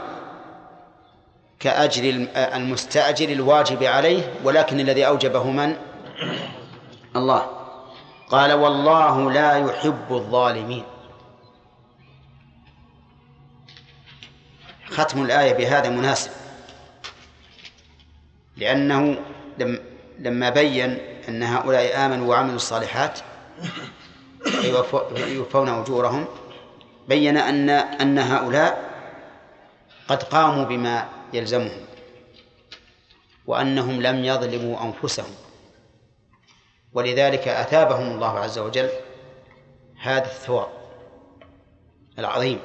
Speaker 1: كأجر المستأجر الواجب عليه، ولكن الذي أوجبه من؟ الله قال والله لا يحب الظالمين. ختم الآية بهذا مناسب، لأنه لما بين أن هؤلاء آمنوا وعملوا الصالحات يوفون أجورهم، بين أن هؤلاء قد قاموا بما يلزمهم، وأنهم لم يظلموا أنفسهم، ولذلك أثابهم الله عز وجل هذا الثواب العظيم،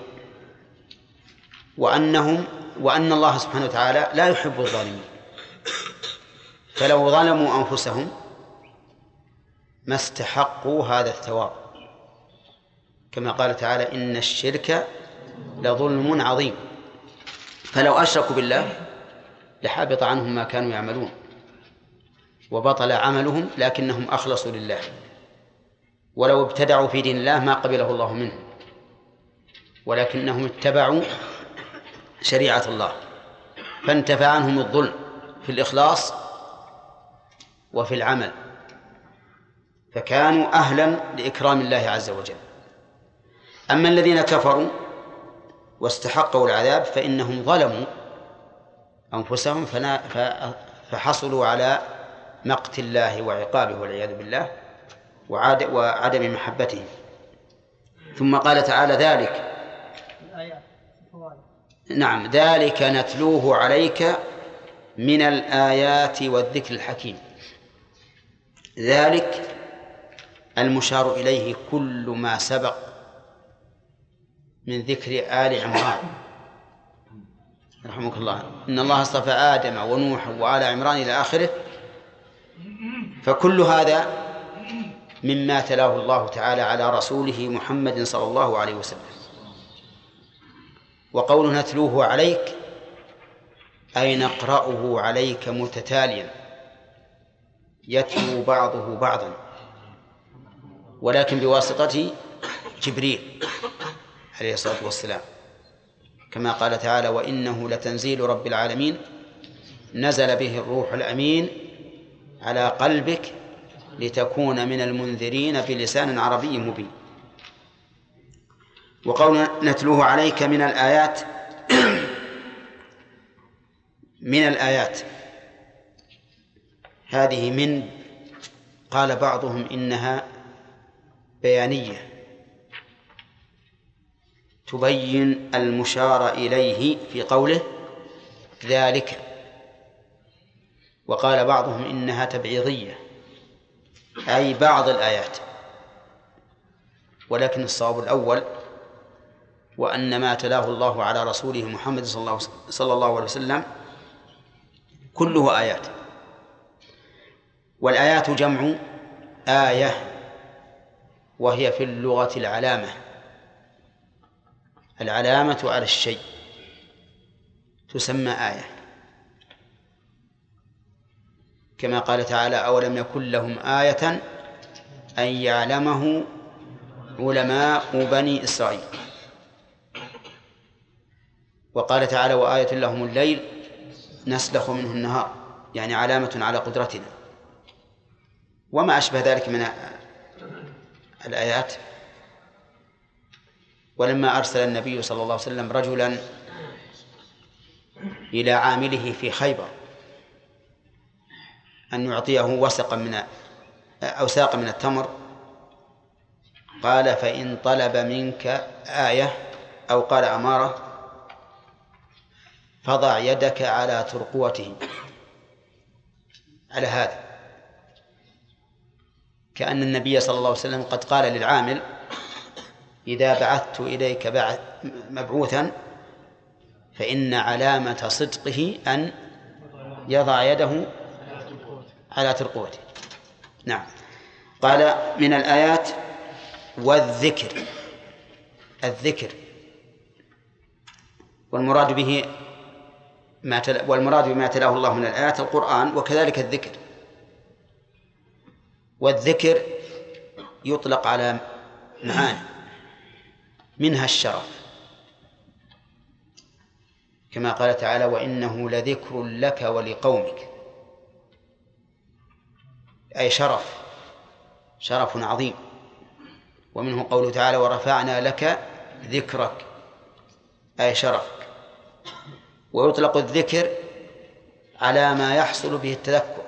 Speaker 1: وأن الله سبحانه وتعالى لا يحب الظالمين، فلو ظلموا أنفسهم ما استحقوا هذا الثواب، كما قال تعالى إن الشرك لظلم عظيم. فلو أشركوا بالله لحبط عنهم ما كانوا يعملون وبطل عملهم، لكنهم أخلصوا لله، ولو ابتدعوا في دين الله ما قبله الله منهم، ولكنهم اتبعوا شريعة الله، فانتفى عنهم الظلم في الإخلاص وفي العمل، فكانوا أهلا لإكرام الله عز وجل. أما الذين كفروا واستحقوا العذاب فإنهم ظلموا أنفسهم فحصلوا على مقت الله وعقابه والعياذ بالله وعدم محبته. ثم قال تعالى ذلك، نعم، ذلك نتلوه عليك من الآيات والذكر الحكيم. ذلك المشار إليه كل ما سبق من ذكر آل عمران رحمك الله، إن الله اصطفى آدم ونوح وآل عمران إلى آخره، فكل هذا مما تلاه الله تعالى على رسوله محمد صلى الله عليه وسلم. وقوله نتلوه عليك أي نقرأه عليك متتاليا، يتلو بعضه بعضا، ولكن بواسطة جبريل عليه الصلاة والسلام، كما قال تعالى وإنه لتنزيل رب العالمين نزل به الروح الأمين على قلبك لتكون من المنذرين بلسان عربي مبين. وقول نتلوه عليك من الآيات من الآيات هذه من قال بعضهم إنها بيانية تبين المشار إليه في قوله ذلك، وقال بعضهم إنها تبعيضية أي بعض الآيات، ولكن الصواب الأول، وأن ما تلاه الله على رسوله محمد صلى الله عليه وسلم كله آيات. والآيات جمع آية، وهي في اللغة العلامة على الشيء تسمى آية، كما قال تعالى أولم يكن لهم آية أن يعلمه علماء بني إسرائيل. وقال تعالى وآية لهم الليل نسلخ منه النهار، يعني علامة على قدرتنا، وما أشبه ذلك من الآيات. ولما أرسل النبي صلى الله عليه وسلم رجلا إلى عامله في خيبر أن يعطيه ساقا من التمر، قال فإن طلب منك آية أو قال أمارة فضع يدك على ترقوته، على هذا، كأن النبي صلى الله عليه وسلم قد قال للعامل إذا بعثت إليك مبعوثا فإن علامة صدقه أن يضع يده على ترقوته. نعم. قال من الآيات والذكر، الذكر والمراد بما تلاه الله من الآيات القرآن، وكذلك الذكر. والذكر يطلق على معاني، منها الشرف، كما قال تعالى وإنه لذكر لك ولقومك، أي شرف شرف عظيم. ومنه قوله تعالى ورفعنا لك ذكرك أي شرفك. ويطلق الذكر على ما يحصل به التذكر،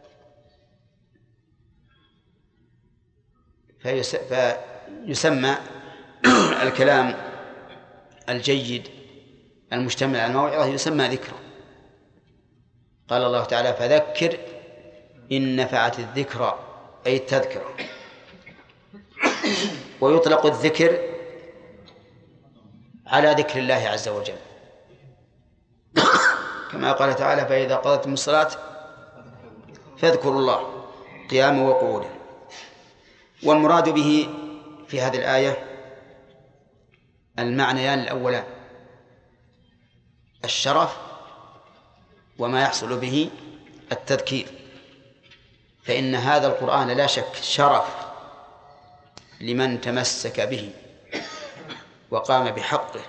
Speaker 1: فيسمى الكلام الجيد المشتمل على الموعظة يسمى ذكرا. قال الله تعالى فذكر إن نفعت الذكرى أي التذكرة. ويطلق الذكر على ذكر الله عز وجل كما قال تعالى فإذا قضيتم الصلاة فاذكروا الله قياما وقعودا. والمراد به في هذه الآية المعنيان الأولان الشرف وما يحصل به التذكير، فإن هذا القرآن لا شك شرف لمن تمسك به وقام بحقه،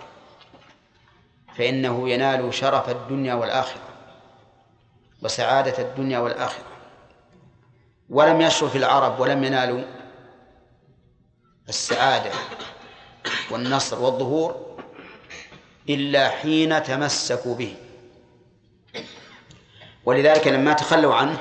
Speaker 1: فإنه ينال شرف الدنيا والآخرة وسعادة الدنيا والآخرة. ولم يشرف العرب ولم ينالوا السعادة والنصر والظهور إلا حين تمسكوا به. ولذلك لما تخلوا عنه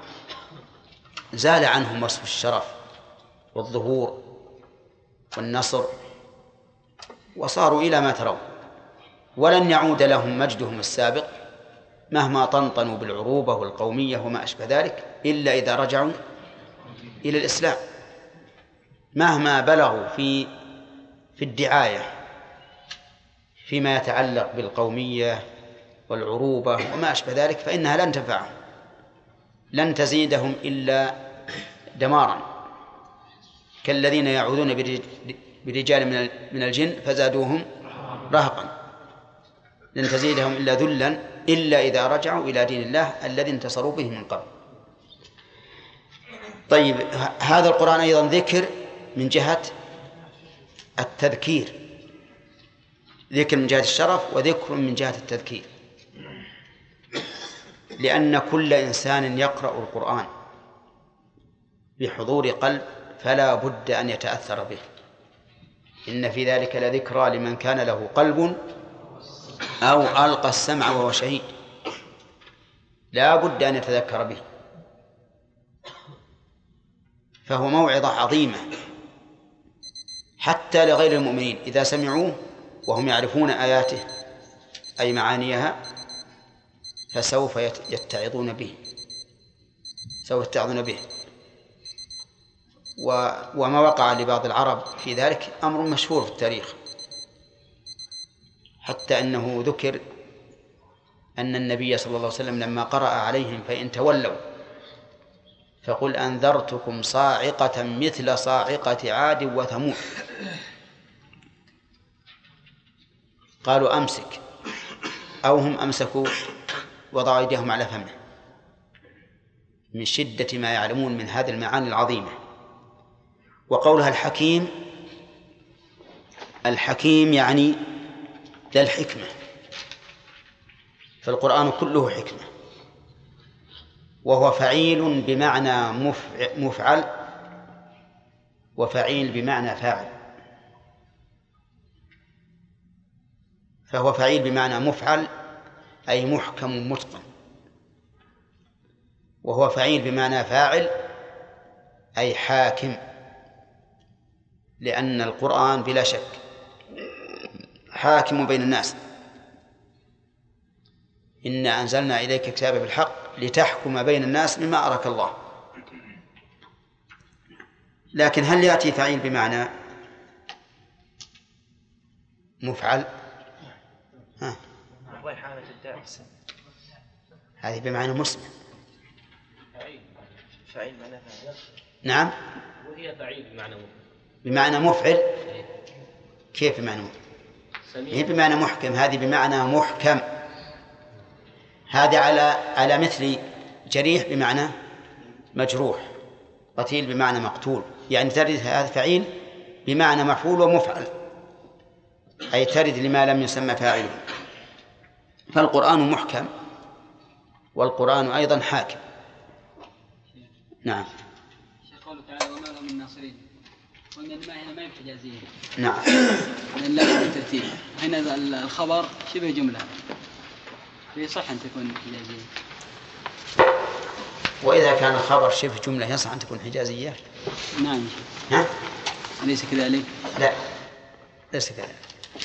Speaker 1: زال عنهم وصف الشرف والظهور والنصر وصاروا إلى ما ترون، ولن يعود لهم مجدهم السابق مهما طنطنوا بالعروبة والقومية وما أشبه ذلك إلا إذا رجعوا إلى الإسلام، مهما بلغوا في الدعاية فيما يتعلق بالقومية والعروبة وما أشبه ذلك فإنها لن تنفعهم، لن تزيدهم إلا دمارا، كالذين يعوذون برجال من الجن فزادوهم رهقا، لن تزيدهم إلا ذلا إلا إذا رجعوا إلى دين الله الذي انتصروا به من قبل. طيب هذا القرآن أيضا ذكر من جهة التذكير، ذكر من جهة الشرف وذكر من جهة التذكير، لأن كل إنسان يقرأ القرآن بحضور قلب فلا بد أن يتأثر به. إن في ذلك لذكرى لمن كان له قلب أو ألقى السمع وهو شهيد، لا بد أن يتذكر به، فهو موعظة عظيمة حتى لغير المؤمنين إذا سمعوه وهم يعرفون آياته أي معانيها فسوف يتعظون به، سوف يتعظون به. وما وقع لبعض العرب في ذلك أمر مشهور في التاريخ، حتى أنه ذكر أن النبي صلى الله عليه وسلم لما قرأ عليهم فإن تولوا فقل أنذرتكم صاعقة مثل صاعقة عاد وثمود، قالوا أمسك، أو هم أمسكوا وضعوا أيديهم على فمه من شدة ما يعلمون من هذه المعاني العظيمة. وقولها الحكيم، الحكيم يعني ذا الحكمة، فالقرآن كله حكمة، وهو فعيل بمعنى مفعل وفعيل بمعنى فاعل، فهو فعيل بمعنى مفعل أي محكم متقن، وهو فعيل بمعنى فاعل أي حاكم، لأن القرآن بلا شك حاكم بين الناس. إنا أنزلنا إليك كتابا بالحق لتحكم بين الناس بما أراك الله. لكن هل يأتي فعيل بمعنى مفعل؟ هذه بمعنى مسلم.
Speaker 5: فعيل معنى فاعل.
Speaker 1: نعم.
Speaker 5: وهي فعيل
Speaker 1: بمعنى مفعل. كيف بمعنى مفعل؟ هي بمعنى محكم، هذه بمعنى محكم. هذه على مثل جريح بمعنى مجروح، قتيل بمعنى مقتول، يعني ترد هذا فعيل بمعنى مفعول ومفعل، أي ترد لما لم يسمى فاعله. فالقرآن محكم والقرآن أيضا حاكم. نعم.
Speaker 7: قوله تعالى وما لهم من
Speaker 14: وأن الماء هنا ما حجازية.
Speaker 1: نعم.
Speaker 14: لأن لا بد الترتيب. هنا الخبر شبه جملة. يصح أن تكون حجازية.
Speaker 1: وإذا كان الخبر شبه جملة يصح أن تكون حجازية؟
Speaker 14: نعم.
Speaker 1: ها؟
Speaker 14: أليس كذلك؟
Speaker 1: لا، ليس كذلك.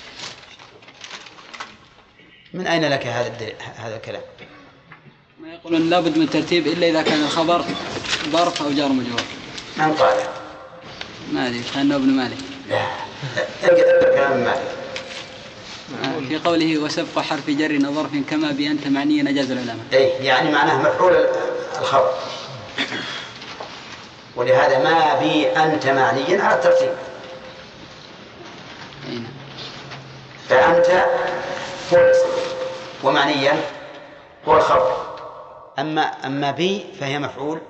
Speaker 1: من أين لك هذا الكلام؟
Speaker 14: ما يقولون لا بد من الترتيب إلا إذا كان الخبر ظرف أو جار مجرور.
Speaker 1: من قال؟
Speaker 14: ما أدري، كان ابن مالك.
Speaker 1: لا، تلقى كلام مالك.
Speaker 14: في قوله وسبق حرف جر ظرف كما بأنت معني نجاز العلماء.
Speaker 1: أي يعني معناه مفعول الخبر، ولهذا ما بي أنت معنيا على الترتيب. فأنت هو الاسم ومعنيا هو الخبر. أما بي فهي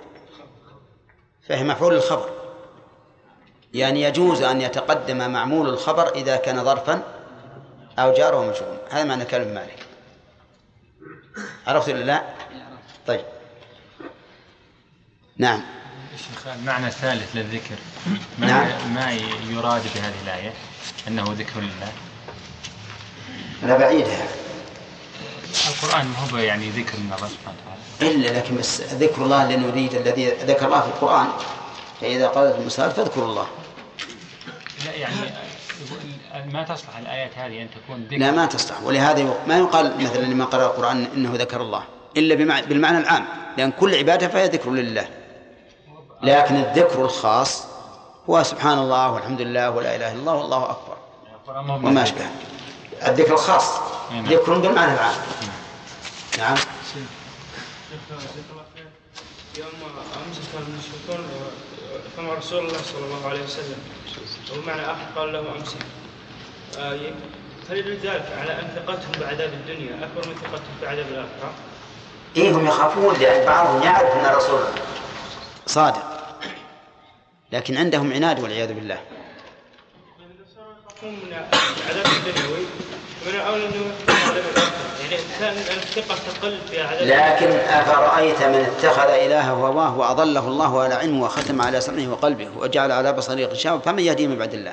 Speaker 1: مفعول الخبر، يعني يجوز أن يتقدم معمول الخبر إذا كان ظرفا أو جار ومجرور. هذا معنى كلام مالك. عرفت ولا لا؟ طيب. نعم.
Speaker 15: شيخ المعنى الثالث للذكر ما يراد بهذه الآية أنه ذكر لله؟
Speaker 1: لا، بعيدها.
Speaker 15: القرآن ما هو يعني ذكر من الله سبحانه وتعالى
Speaker 1: إلا، لكن بس ذكر الله لنريد الذي ذكر الله في القرآن. فإذا قالت المسألة فاذكروا الله.
Speaker 15: لا يعني ما تصلح الآيات هذه أن تكون ذكر.
Speaker 1: لا، ما تصلح. ولهذا ما يقال مثلا لما قرأ القرآن إنه ذكر الله إلا بالمعنى العام، لأن كل عبادة فهي ذكر لله. لكن الذكر الخاص هو سبحان الله والحمد لله ولا إله إلا الله والله أكبر وما أشبه. الذكر الخاص ذكر بالمعنى العام. نعم.
Speaker 9: يوم أمس كان المشركون كما رسول الله صلى الله عليه وسلم، ومعنى آخر قال له أمسك. هل يدل ذلك على أن ثقتهم بعذاب الدنيا أكبر من ثقتهم بعذاب الآخرة؟
Speaker 1: إيه، هم يخافون لأن بعضهم يعرف أن الرسول صادق، لكن عندهم عناد والعياذ بالله.
Speaker 9: يخافون من العذاب الدنيوي ومن الأول أنه عذاب الآخرة، يعني كان الثقة تقل في عذاب.
Speaker 1: لكن أفرأيت من اتخذ إلهه هواه وأضله الله على علمه وختم على سمعه وقلبه وجعل على بصره غشاوة فمن يهديه من بعد الله؟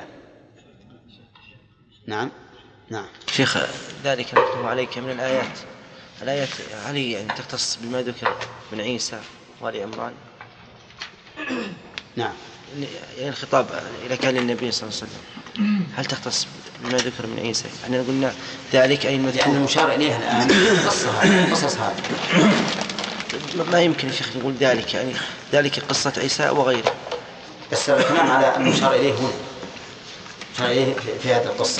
Speaker 1: نعم. نعم.
Speaker 16: شيخ ذلك نتلو عليك من الآيات هل يعني تختص بما ذكر من عيسى وآل عمران؟
Speaker 1: نعم.
Speaker 16: يعني الخطاب إذا كان للنبي صلى الله عليه وسلم هل تختص بما ذكر من عيسى؟ يعني قلنا ذلك أي المذكور
Speaker 1: لأن المشار إليه الآن قصص هذا
Speaker 16: ما يمكن يا شيخ نقول ذلك، يعني ذلك قصة عيسى وغيره،
Speaker 1: بس الكلام على المشار إليه هنا، المشار إليه في هذه القصة.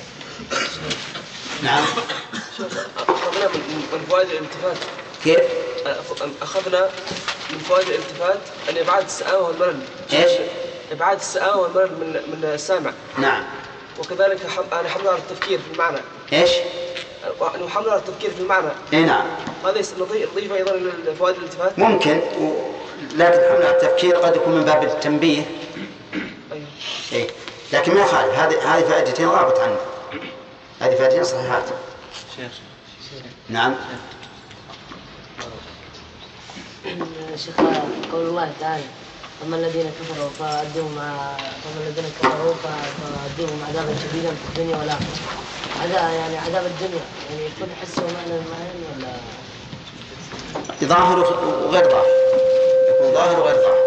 Speaker 1: نعم.
Speaker 17: أخذنا من فوائد الالتفات.
Speaker 1: كيف؟
Speaker 17: أخذنا من فوائد الالتفات أن إبعاد السآمة والملل.
Speaker 1: إيش؟
Speaker 17: إبعاد السآمة والملل من السامع.
Speaker 1: نعم.
Speaker 17: وكذلك أنا حمل على التفكير في المعنى.
Speaker 1: إيش؟
Speaker 17: نحمل على التفكير في المعنى.
Speaker 1: إيه نعم.
Speaker 17: هذا نضيف أيضا لفوائد الالتفات.
Speaker 1: ممكن، لكن حمل على التفكير قد يكون من باب التنبيه.
Speaker 17: أيوه.
Speaker 1: إيه، لكن ما يخالف. هذه فائدتين غابت عنه، هذه فائدتين صحيحات. نعم.
Speaker 18: شيخ قول الله تعالى أما الذين كفروا فأدوهم عذابا شديدا في الدنيا والآخرة. هذا يعني عذاب الدنيا يعني يكون حس ومعنى المعنى ولا
Speaker 1: ظاهر وغير ظاهر؟ يكون ظاهر وغير ظاهر.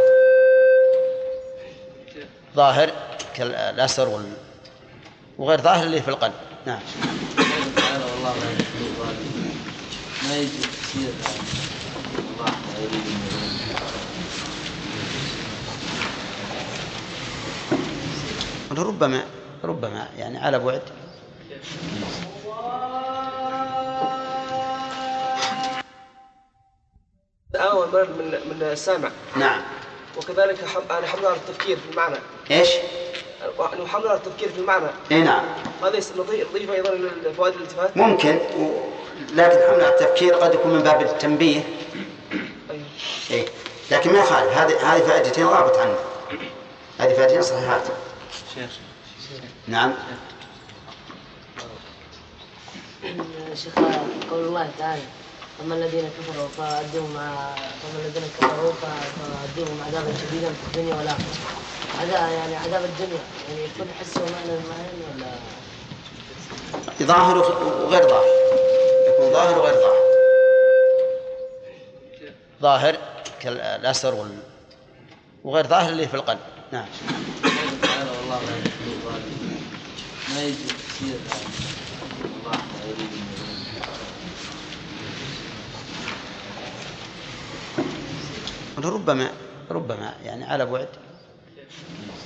Speaker 1: ظاهر كالأسر وغير ظاهر اللي في القلب. نعم.
Speaker 14: والله ما يجوز تفسير
Speaker 1: ربما يعني على بعد.
Speaker 17: من السامع.
Speaker 1: نعم.
Speaker 17: وكذلك أنا حمل على التفكير في المعنى.
Speaker 1: إيش؟
Speaker 17: نحمل على التفكير في المعنى.
Speaker 1: إيه نعم.
Speaker 17: هذا نضيف أيضا لفوائد الالتفات.
Speaker 1: ممكن، لكن حمل على التفكير قد يكون من باب التنبيه.
Speaker 17: أيوه.
Speaker 1: إيه، لكن ما يخالف. هذه فائدتين غابت عنه، هذه فائدتين صحيحات. نعم.
Speaker 18: شيخ قول الله تعالى أما الذين كفروا فأدوهم عذابا شديدا في الدنيا والآخرة. يعني عذاب الدنيا يعني يكون حسي ومعنى المعين ولا
Speaker 1: ظاهر وغير ظاهر، يكون ظاهر وغير ظاهر. ظاهر كالأسر وغير ظاهر اللي في القلب. نعم.
Speaker 19: تعالى والله ما يجوز تصير الله
Speaker 1: ربما يعني على بعد.